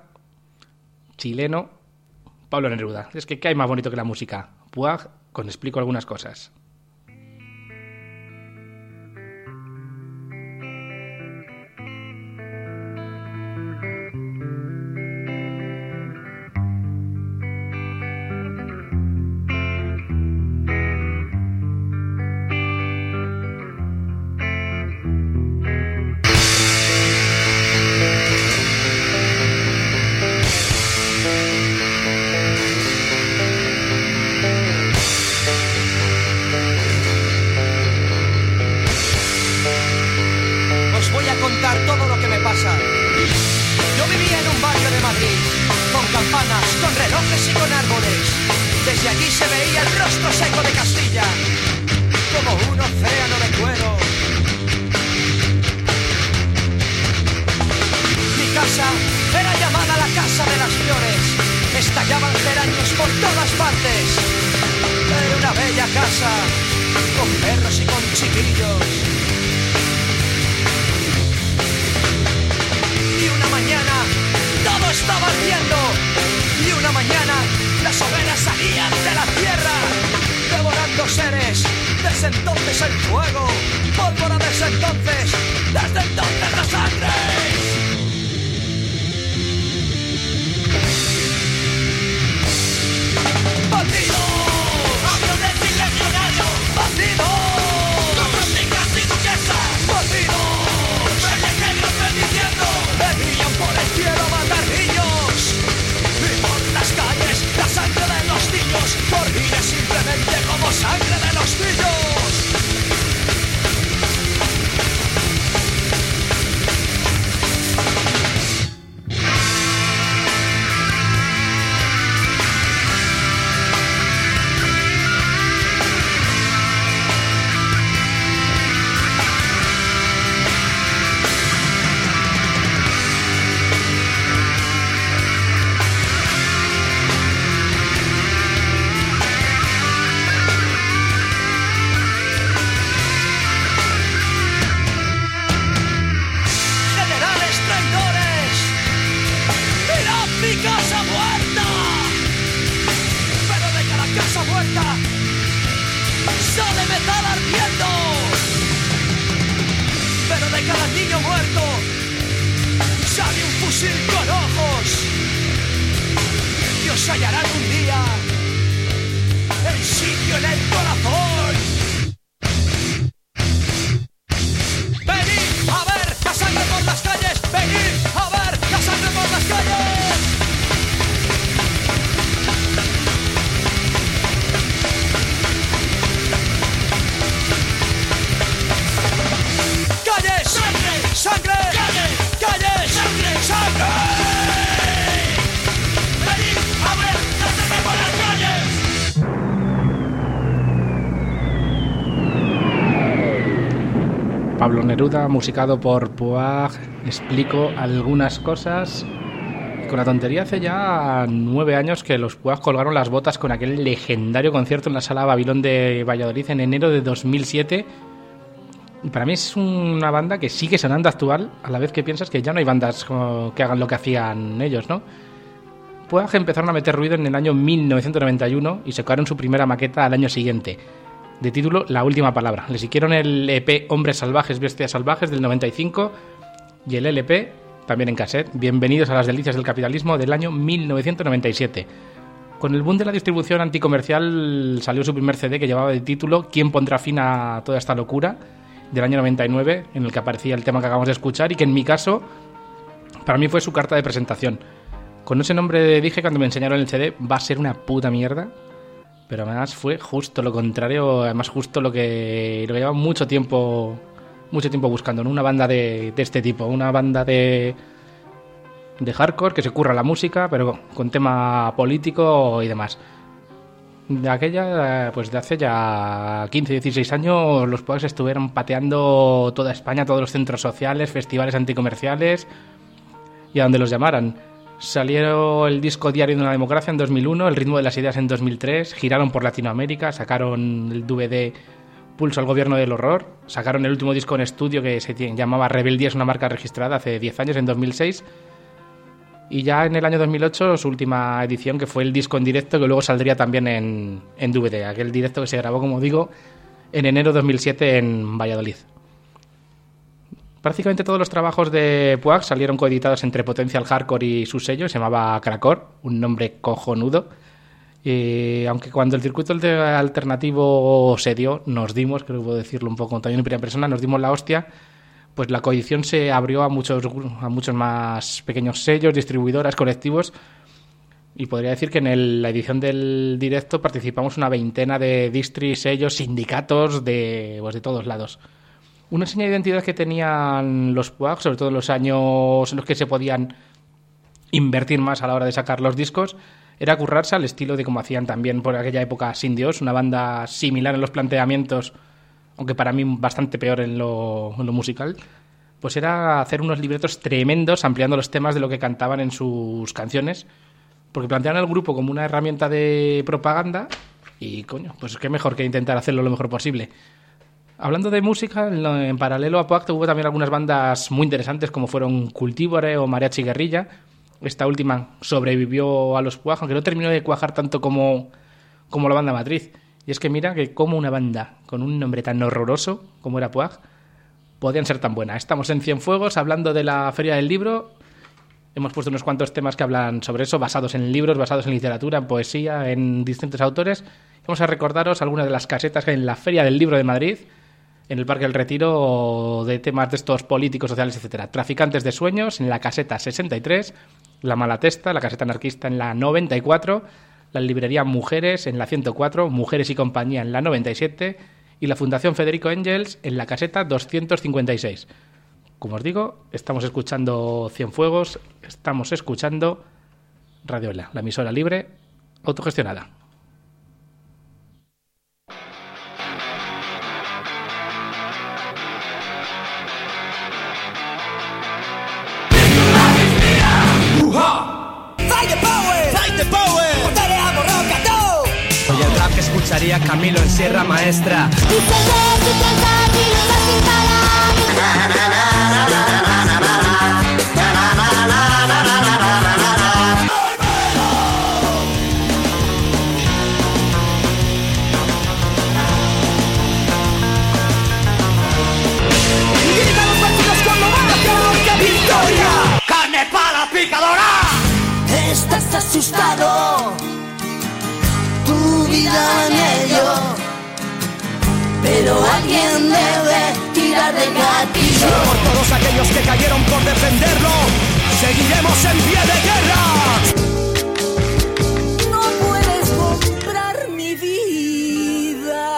chileno Pablo Neruda. Es que ¿qué hay más bonito que la música? Puag, os explico algunas cosas. Simplemente como sangre de los niños. cada niño muerto sale un fusil con ojos que os hallarán un día el sitio en el corazón. Venid a ver la sangre por las calles, venid a ver la sangre por las calles. ¡Calles! ¡Sangre! ¡Sangre! ¡Calles! ¡Calles! ¡Sangre! ¡Sangre! ¡Venid a ver la sangre por las calles! Pablo Neruda, musicado por Puig. Explico algunas cosas. Con la tontería, hace ya nueve años que los Puig colgaron las botas con aquel legendario concierto en la Sala Babilón de Valladolid en enero de dos mil siete. Y para mí es una banda que sigue sonando actual, a la vez que piensas que ya no hay bandas como que hagan lo que hacían ellos, ¿no? Puig empezaron a meter ruido en el año mil novecientos noventa y uno y sacaron su primera maqueta al año siguiente, de título La Última Palabra. Les siguieron el E P Hombres Salvajes, Bestias Salvajes del noventa y cinco y el L P, también en cassette, Bienvenidos a las Delicias del Capitalismo del año mil novecientos noventa y siete. Con el boom de la distribución anticomercial salió su primer C D que llevaba de título ¿Quién pondrá fin a toda esta locura?, del año noventa y nueve, en el que aparecía el tema que acabamos de escuchar y que en mi caso, para mí fue su carta de presentación. Con ese nombre dije cuando me enseñaron el C D, va a ser una puta mierda, pero además fue justo lo contrario, además justo lo que, lo que llevaba mucho tiempo, mucho tiempo buscando, ¿no? Una banda de, de este tipo, una banda de, de hardcore que se curra la música, pero con tema político y demás. De aquella, pues de hace ya quince, dieciséis años, los Puig estuvieron pateando toda España, todos los centros sociales, festivales anticomerciales y a donde los llamaran. Salieron el disco Diario de una Democracia en dos mil uno, El Ritmo de las Ideas en dos mil tres, giraron por Latinoamérica, sacaron el D V D Pulso al Gobierno del Horror, sacaron el último disco en estudio que se llamaba Rebeldía es una marca registrada hace diez años, en dos mil seis. Y ya en el año dos mil ocho, su última edición, que fue el disco en directo, que luego saldría también en, en D V D. Aquel directo que se grabó, como digo, en enero de dos mil siete en Valladolid. Prácticamente todos los trabajos de Puig salieron coeditados entre Potencial Hardcore y su sello, se llamaba Cracor, un nombre cojonudo. Y aunque cuando el circuito alternativo se dio, nos dimos, creo que puedo decirlo un poco también en primera persona, nos dimos la hostia, pues la coedición se abrió a muchos, a muchos más pequeños sellos, distribuidoras, colectivos, y podría decir que en el, la edición del directo participamos una veintena de distri, sellos, sindicatos de, pues de todos lados. Una señal de identidad que tenían los Puig, sobre todo en los años en los que se podían invertir más a la hora de sacar los discos, era currarse al estilo de como hacían también por aquella época Sin Dios, una banda similar en los planteamientos, aunque para mí bastante peor en lo, en lo musical, pues era hacer unos libretos tremendos ampliando los temas de lo que cantaban en sus canciones, porque planteaban al grupo como una herramienta de propaganda y, coño, pues qué mejor que intentar hacerlo lo mejor posible. Hablando de música, en, lo, en paralelo a Puig hubo también algunas bandas muy interesantes como fueron Cultívore o Mariachi Guerrilla. Esta última sobrevivió a los Puig, aunque no terminó de cuajar tanto como, como la banda matriz. Y es que mira que como una banda con un nombre tan horroroso como era Puig podían ser tan buena. Estamos en Cienfuegos hablando de la Feria del Libro. Hemos puesto unos cuantos temas que hablan sobre eso, basados en libros, basados en literatura, en poesía, en distintos autores. Vamos a recordaros algunas de las casetas que hay en la Feria del Libro de Madrid, en el Parque del Retiro, de temas de estos políticos, sociales, etcétera. Traficantes de Sueños en la caseta sesenta y tres, La Malatesta, la caseta anarquista en la noventa y cuatro, la librería Mujeres en la ciento cuatro, Mujeres y Compañía en la noventa y siete y la Fundación Federico Engels en la caseta doscientos cincuenta y seis. Como os digo, estamos escuchando Cienfuegos, estamos escuchando Radio Ela, la emisora libre autogestionada. Soy el rap que escucharía Camilo en Sierra Maestra. asustado, tu vida en ello, pero alguien debe tirar del gatillo. Por todos aquellos que cayeron por defenderlo, seguiremos en pie de guerra. No puedes comprar mi vida.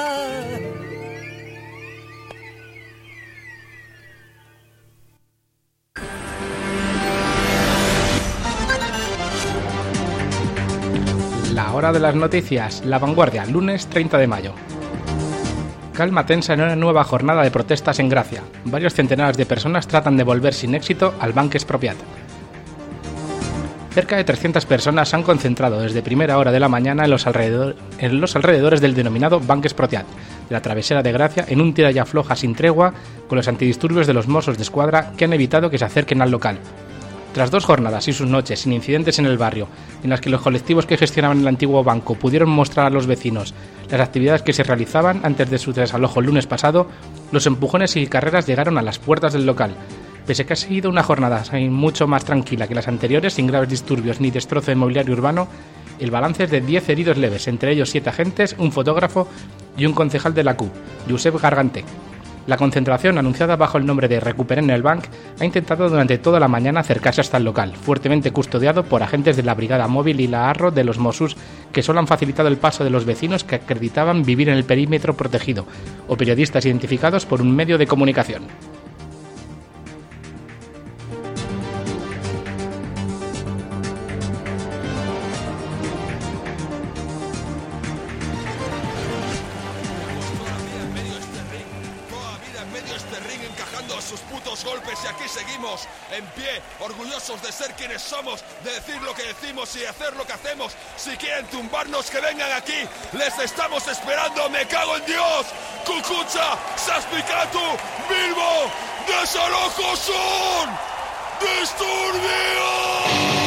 La hora de las noticias, La Vanguardia, lunes treinta de mayo. Calma tensa en una nueva jornada de protestas en Gracia. Varios centenares de personas tratan de volver sin éxito al Banc Expropiat. Cerca de trescientas personas se han concentrado desde primera hora de la mañana en los, alrededor, en los alrededores del denominado Banc Expropiat, de la travesera de Gracia, en un tira y afloja sin tregua con los antidisturbios de los Mossos de Escuadra que han evitado que se acerquen al local. Tras dos jornadas y sus noches sin incidentes en el barrio, en las que los colectivos que gestionaban el antiguo banco pudieron mostrar a los vecinos las actividades que se realizaban antes de su desalojo el lunes pasado, los empujones y carreras llegaron a las puertas del local. Pese a que ha sido una jornada mucho más tranquila que las anteriores, sin graves disturbios ni destrozo de mobiliario urbano, el balance es de diez heridos leves, entre ellos siete agentes, un fotógrafo y un concejal de la C U, Josep Gargantec. La concentración, anunciada bajo el nombre de Recuperen el Banc, ha intentado durante toda la mañana acercarse hasta el local, fuertemente custodiado por agentes de la Brigada Móvil y la Arro de los Mossos, que solo han facilitado el paso de los vecinos que acreditaban vivir en el perímetro protegido, o periodistas identificados por un medio de comunicación. En pie, orgullosos de ser quienes somos, de decir lo que decimos y hacer lo que hacemos. Si quieren tumbarnos, que vengan aquí. Les estamos esperando, me cago en Dios. Cucucha, Saspicatu, Bilbo, desalojos son disturbios.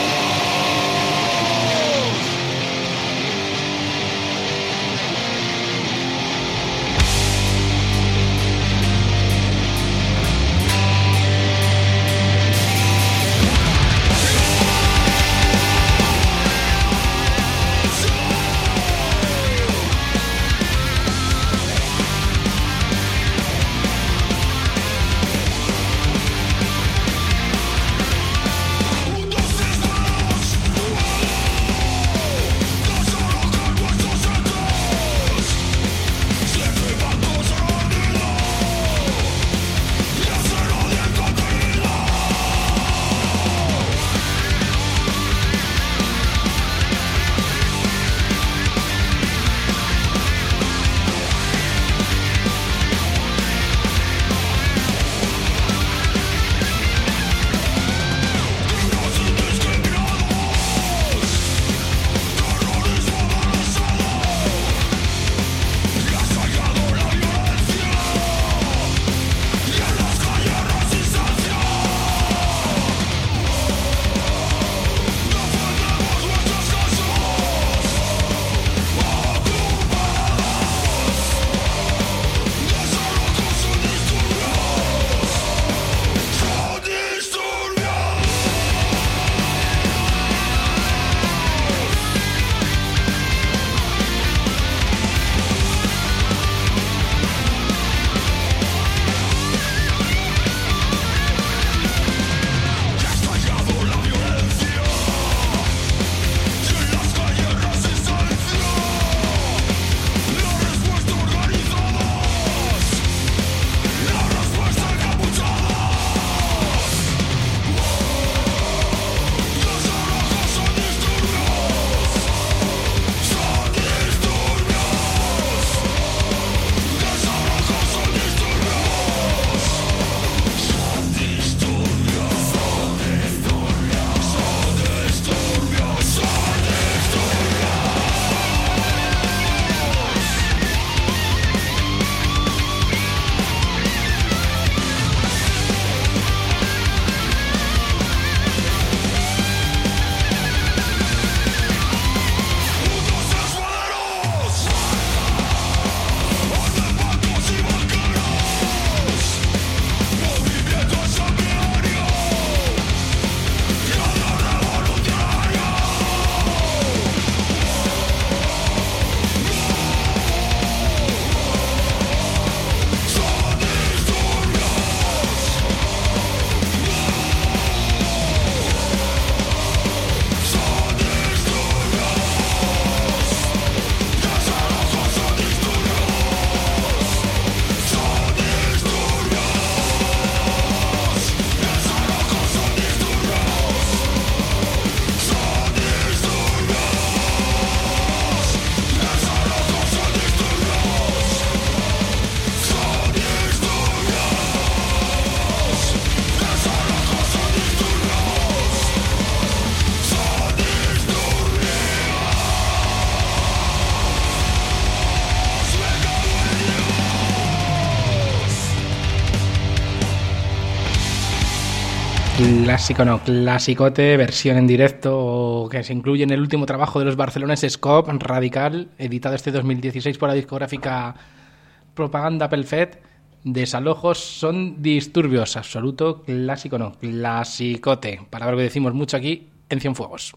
Clásico no, clasicote, versión en directo que se incluye en el último trabajo de los barceloneses Scope, Radical, editado este dos mil dieciséis por la discográfica Propaganda Pelfet. Desalojos son disturbios, absoluto, clásico no, clasicote, palabra que decimos mucho aquí en Cienfuegos.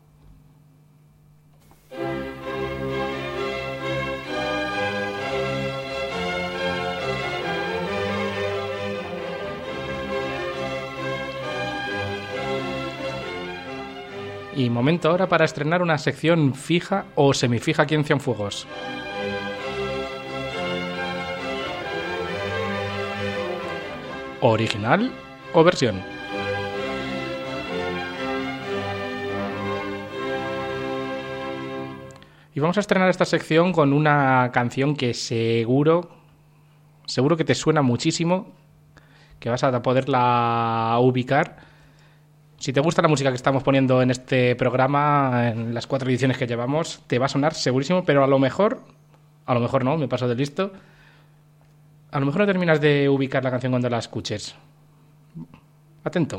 Y momento ahora para estrenar una sección fija o semifija aquí en Cienfuegos. ¿Original o versión? Y vamos a estrenar esta sección con una canción que seguro, seguro que te suena muchísimo, que vas a poderla ubicar. Si te gusta la música que estamos poniendo en este programa, en las cuatro ediciones que llevamos, te va a sonar segurísimo, pero a lo mejor, a lo mejor no, me paso de listo, a lo mejor no terminas de ubicar la canción cuando la escuches. Atento.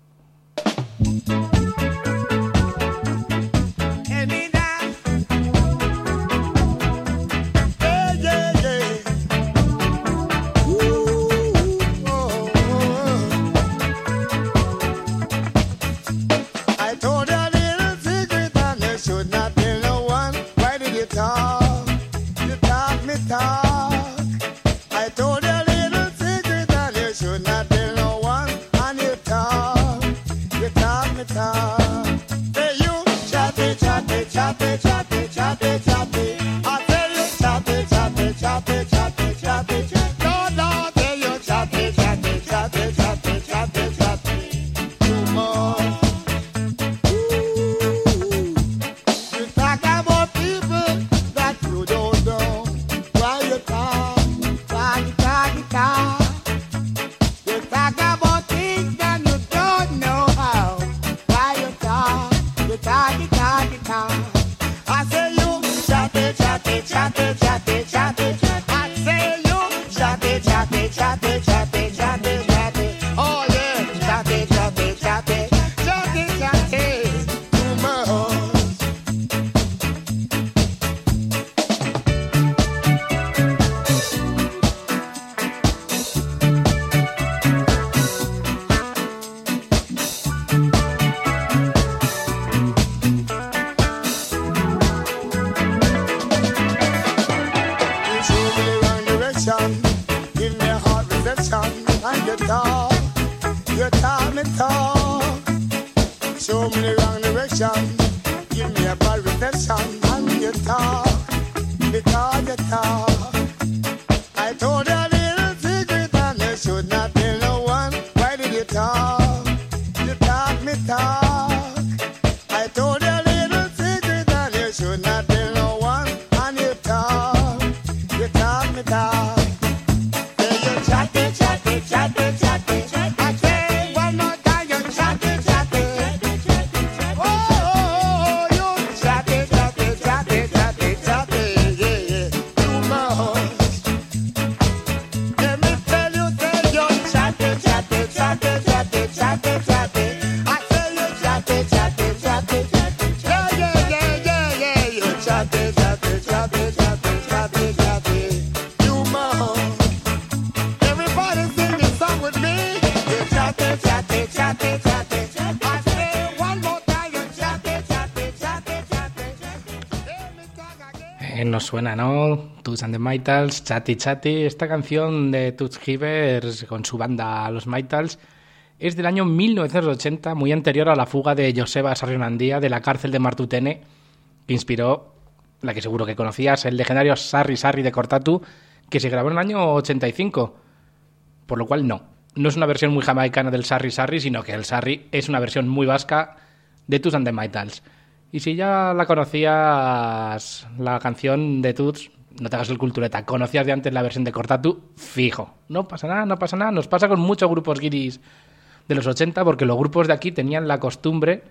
Nos suena, ¿no? Toots and the Maytals, Chatty Chatty. Esta canción de Toots Hibbers con su banda Los Maytals es del año mil novecientos ochenta, muy anterior a la fuga de Joseba Sarrión-Andía de la cárcel de Martutene, que inspiró la que seguro que conocías, el legendario Sarri Sarri de Cortatu, que se grabó en el año ochenta y cinco. Por lo cual no, no es una versión muy jamaicana del Sarri Sarri, sino que el Sarri es una versión muy vasca de Toots and the Maytals. Y si ya la conocías, la canción de Toots, no te hagas el cultureta, conocías de antes la versión de Cortatu, fijo. No pasa nada, no pasa nada. Nos pasa con muchos grupos guiris de los ochenta, porque los grupos de aquí tenían la costumbre,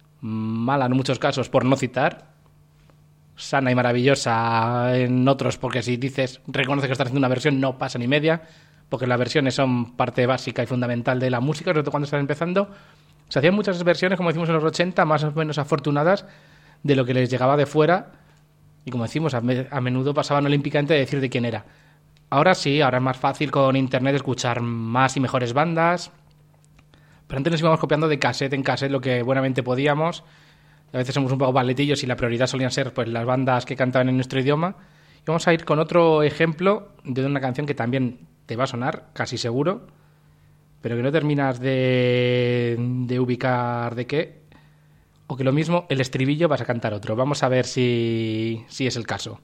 mala en muchos casos por no citar, sana y maravillosa en otros, porque si dices, reconoce que estás haciendo una versión, no pasa ni media, porque las versiones son parte básica y fundamental de la música, sobre todo cuando estás empezando. Se hacían muchas versiones, como decimos en los ochenta, más o menos afortunadas de lo que les llegaba de fuera, y como decimos, a, me- a menudo pasaban olímpicamente de decir de quién era. Ahora sí, ahora es más fácil con internet escuchar más y mejores bandas, pero antes nos íbamos copiando de cassette en cassette lo que buenamente podíamos. A veces somos un poco paletillos y la prioridad solían ser pues las bandas que cantaban en nuestro idioma. Y vamos a ir con otro ejemplo de una canción que también te va a sonar, casi seguro, pero que no terminas de, de ubicar de qué, o que lo mismo, el estribillo vas a cantar otro. Vamos a ver si, si es el caso.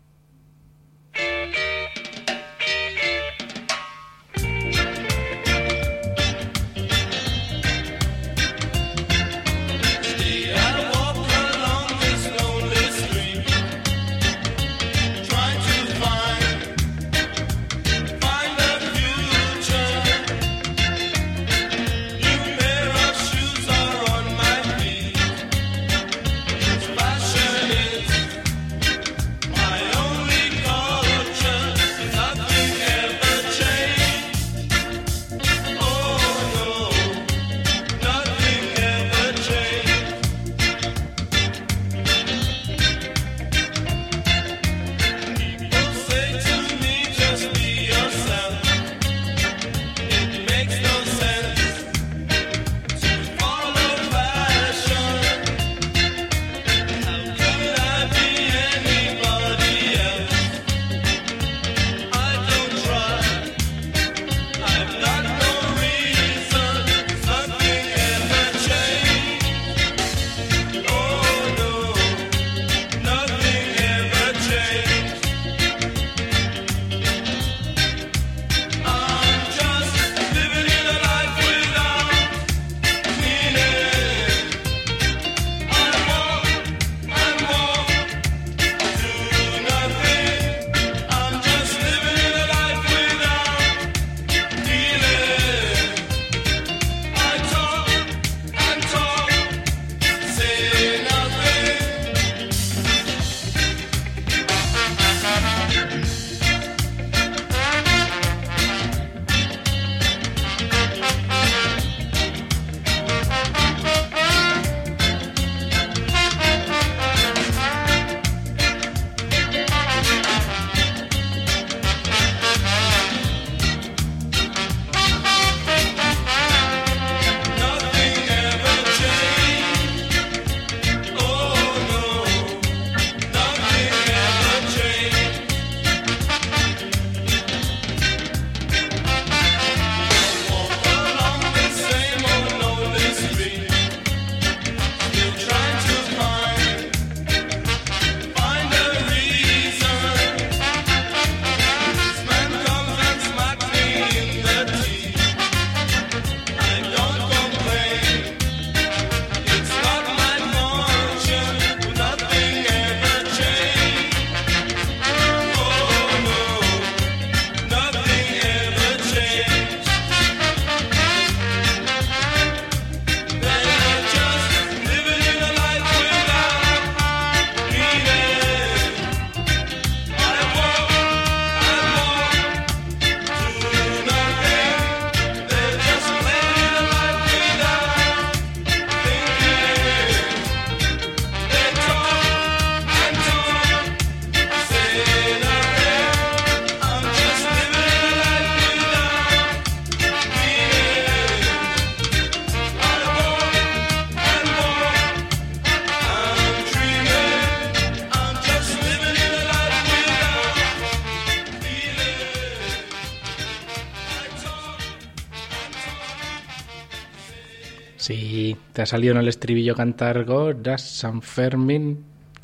Sí, te ha salido en el estribillo cantar Gordas San Fermín.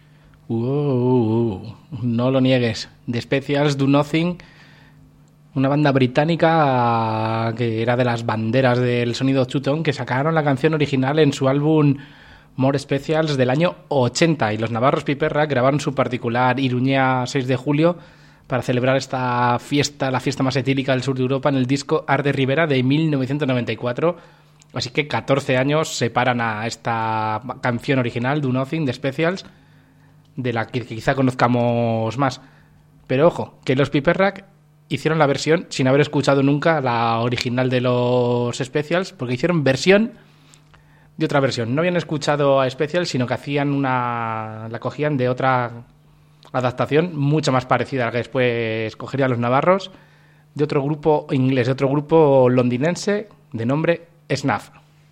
Uh, no lo niegues. The Specials, Do Nothing, una banda británica que era de las banderas del sonido two-tone, que sacaron la canción original en su álbum More Specials del año ochenta, y los navarros Piperra grabaron su particular Iruña seis de julio para celebrar esta fiesta, la fiesta más etílica del sur de Europa, en el disco Art de Rivera de mil novecientos noventa y cuatro. Así que catorce años separan a esta canción original, Do Nothing, de Specials, de la que quizá conozcamos más. Pero ojo, que los Piperrack hicieron la versión sin haber escuchado nunca la original de los Specials, porque hicieron versión de otra versión. No habían escuchado a Specials, sino que hacían una... la cogían de otra adaptación mucho más parecida a la que después cogerían los navarros, de otro grupo inglés, de otro grupo londinense de nombre Snuff.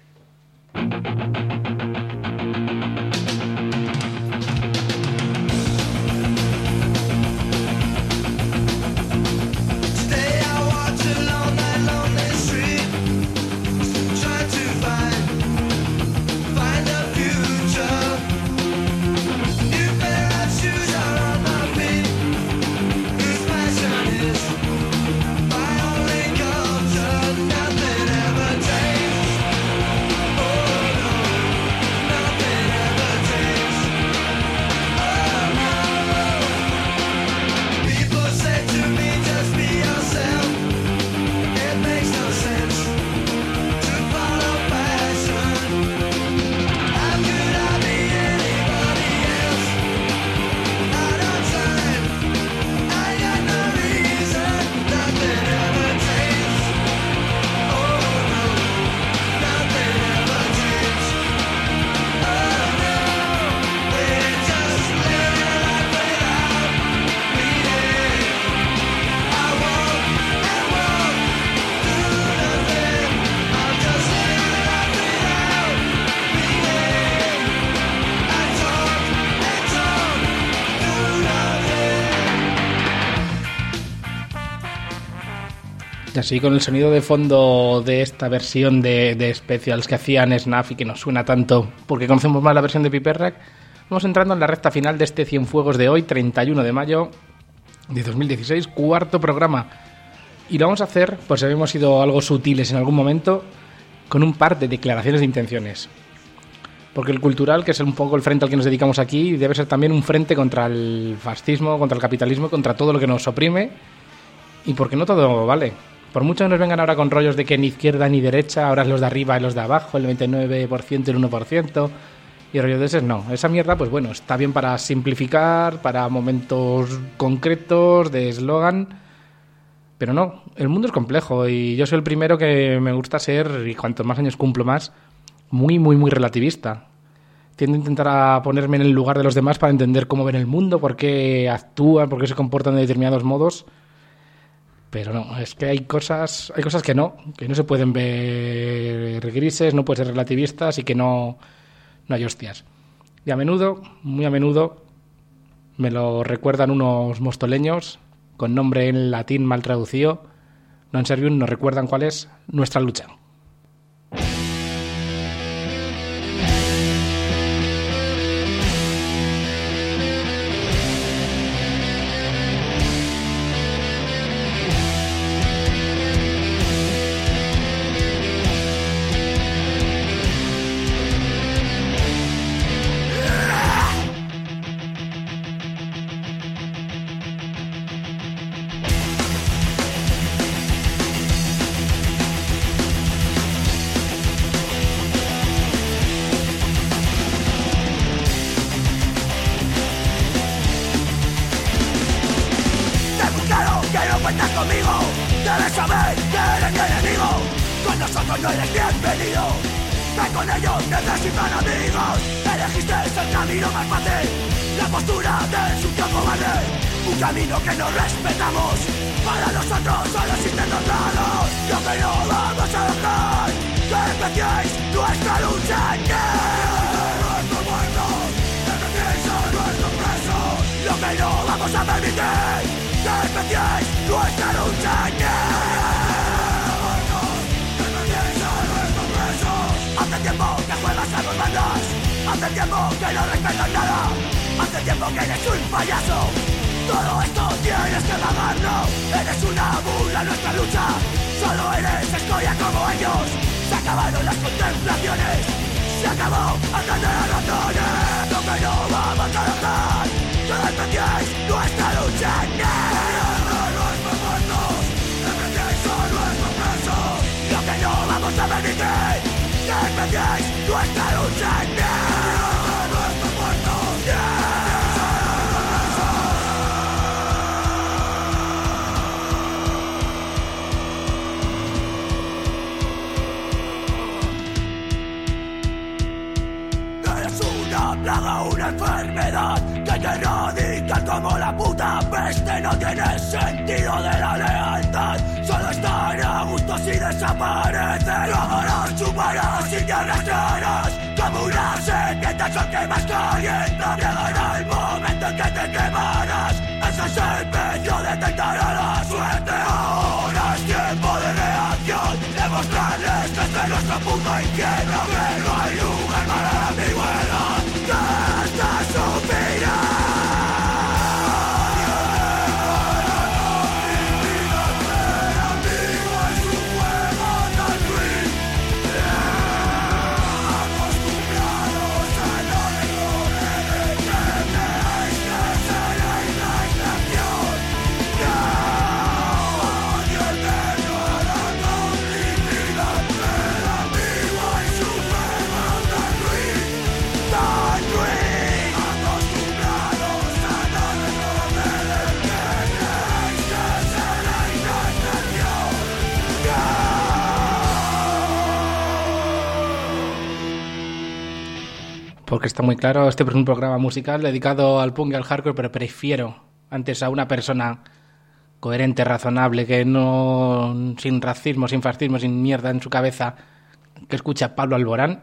Y así, con el sonido de fondo de esta versión de, de Specials que hacían Snuff y que nos suena tanto porque conocemos más la versión de Piperrack, vamos entrando en la recta final de este Cienfuegos de hoy, treinta y uno de mayo de dos mil dieciséis, cuarto programa. Y lo vamos a hacer, por si habíamos sido algo sutiles en algún momento, con un par de declaraciones de intenciones. Porque el cultural, que es un poco el frente al que nos dedicamos aquí, debe ser también un frente contra el fascismo, contra el capitalismo, contra todo lo que nos oprime, y porque no todo vale. Por mucho que nos vengan ahora con rollos de que ni izquierda ni derecha, ahora es los de arriba y los de abajo, el noventa y nueve por ciento y el uno por ciento, y rollos de esos, no. Esa mierda, pues bueno, está bien para simplificar, para momentos concretos, de eslogan, pero no, el mundo es complejo y yo soy el primero que me gusta ser, y cuantos más años cumplo más, muy, muy, muy relativista. Tiendo a intentar a ponerme en el lugar de los demás para entender cómo ven el mundo, por qué actúan, por qué se comportan de determinados modos. Pero no, es que hay cosas hay cosas que no, que no se pueden ver grises, no pueden ser relativistas y que no, no hay hostias. Y a menudo, muy a menudo, me lo recuerdan unos mostoleños con nombre en latín mal traducido, no en serbium, nos recuerdan cuál es nuestra lucha. una enfermedad que hay que erradicar como la puta peste. No tiene sentido de la lealtad, solo estar a gusto si desaparecer. Vámonos, chuparás y te arrastrarás como una serpiente que más calienta. Llegará el momento en que te quemarás, ese es el precio de tentar a la suerte. Ahora es tiempo de reacción, demostrarles que este es nuestro punto infierno, que no hay lugar para la ambigüedad, que esta es su final. Porque está muy claro, este es un programa musical dedicado al punk y al hardcore, pero prefiero antes a una persona coherente, razonable, que no, sin racismo, sin fascismo, sin mierda en su cabeza, que escucha a Pablo Alborán,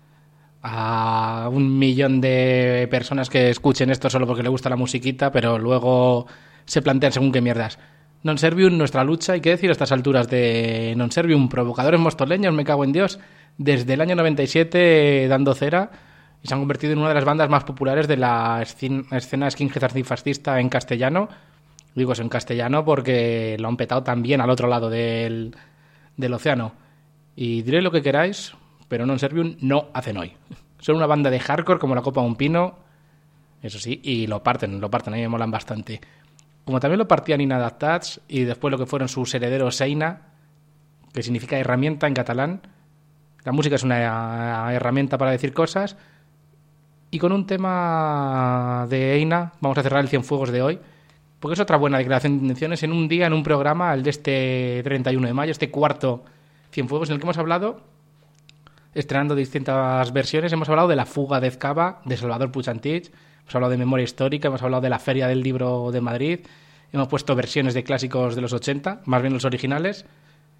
a un millón de personas que escuchen esto solo porque le gusta la musiquita, pero luego se plantean según qué mierdas. Non Servium, nuestra lucha, hay que decir a estas alturas de Non Servium, provocadores mostoleños, me cago en Dios, desde el año noventa y siete dando cera, y se han convertido en una de las bandas más populares de la escena skinhead antifascista en castellano. Digo eso en castellano porque lo han petado también al otro lado del, del océano. Y diré lo que queráis, pero Non Servium no hacen hoy. Son una banda de hardcore como la copa de un pino, eso sí, y lo parten, lo parten, a mí me molan bastante. Como también lo partían Inadaptats y después lo que fueron sus herederos Eina, que significa herramienta en catalán. La música es una herramienta para decir cosas. Y con un tema de Eina vamos a cerrar el Cienfuegos de hoy, porque es otra buena declaración de intenciones en un día, en un programa, el de este treinta y uno de mayo, este cuarto Cienfuegos, en el que hemos hablado, estrenando distintas versiones, hemos hablado de La fuga de Ezcaba, de Salvador Puig Antich, hemos hablado de memoria histórica, hemos hablado de la Feria del Libro de Madrid, hemos puesto versiones de clásicos de los ochenta, más bien los originales,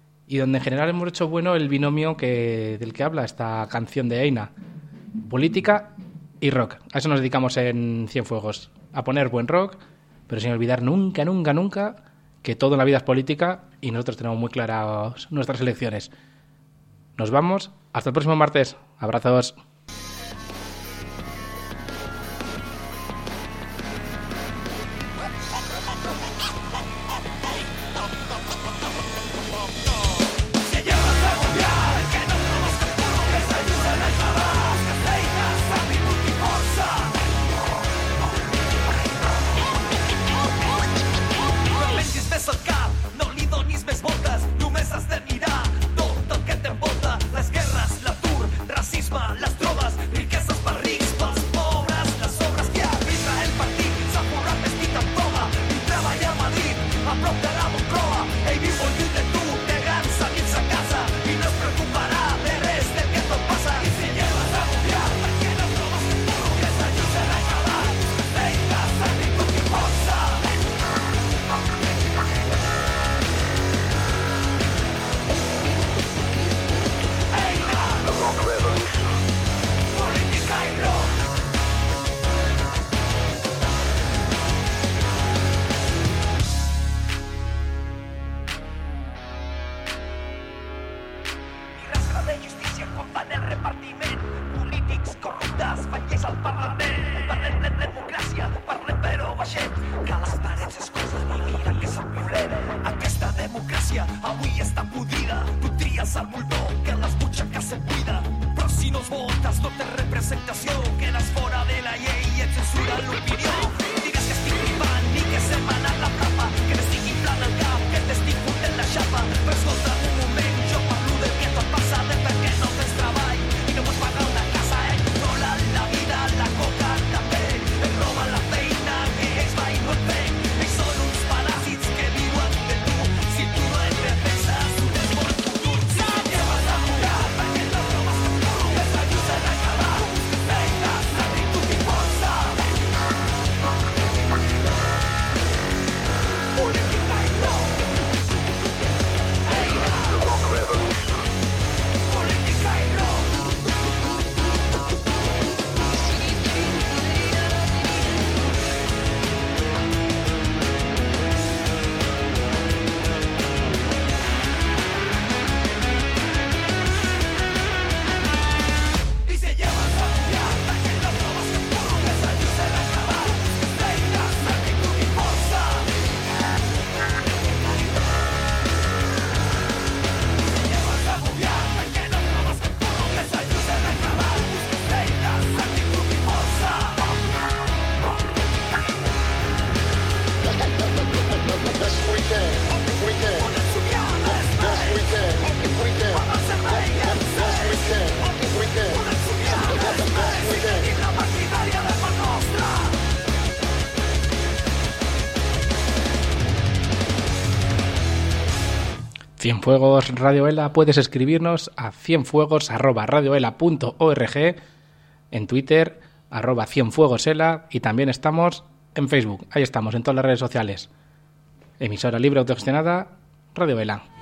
y donde en general hemos hecho bueno el binomio que, del que habla esta canción de Eina, política y rock. A eso nos dedicamos en Cienfuegos, a poner buen rock, pero sin olvidar nunca, nunca, nunca que todo en la vida es política y nosotros tenemos muy claras nuestras elecciones. Nos vamos, hasta el próximo martes. Abrazos. Força Cienfuegos Radio Ela, puedes escribirnos a cienfuegos arroba radioela punto org, en Twitter, arroba cienfuegosela, y también estamos en Facebook. Ahí estamos, en todas las redes sociales. Emisora libre autogestionada, Radio Ela.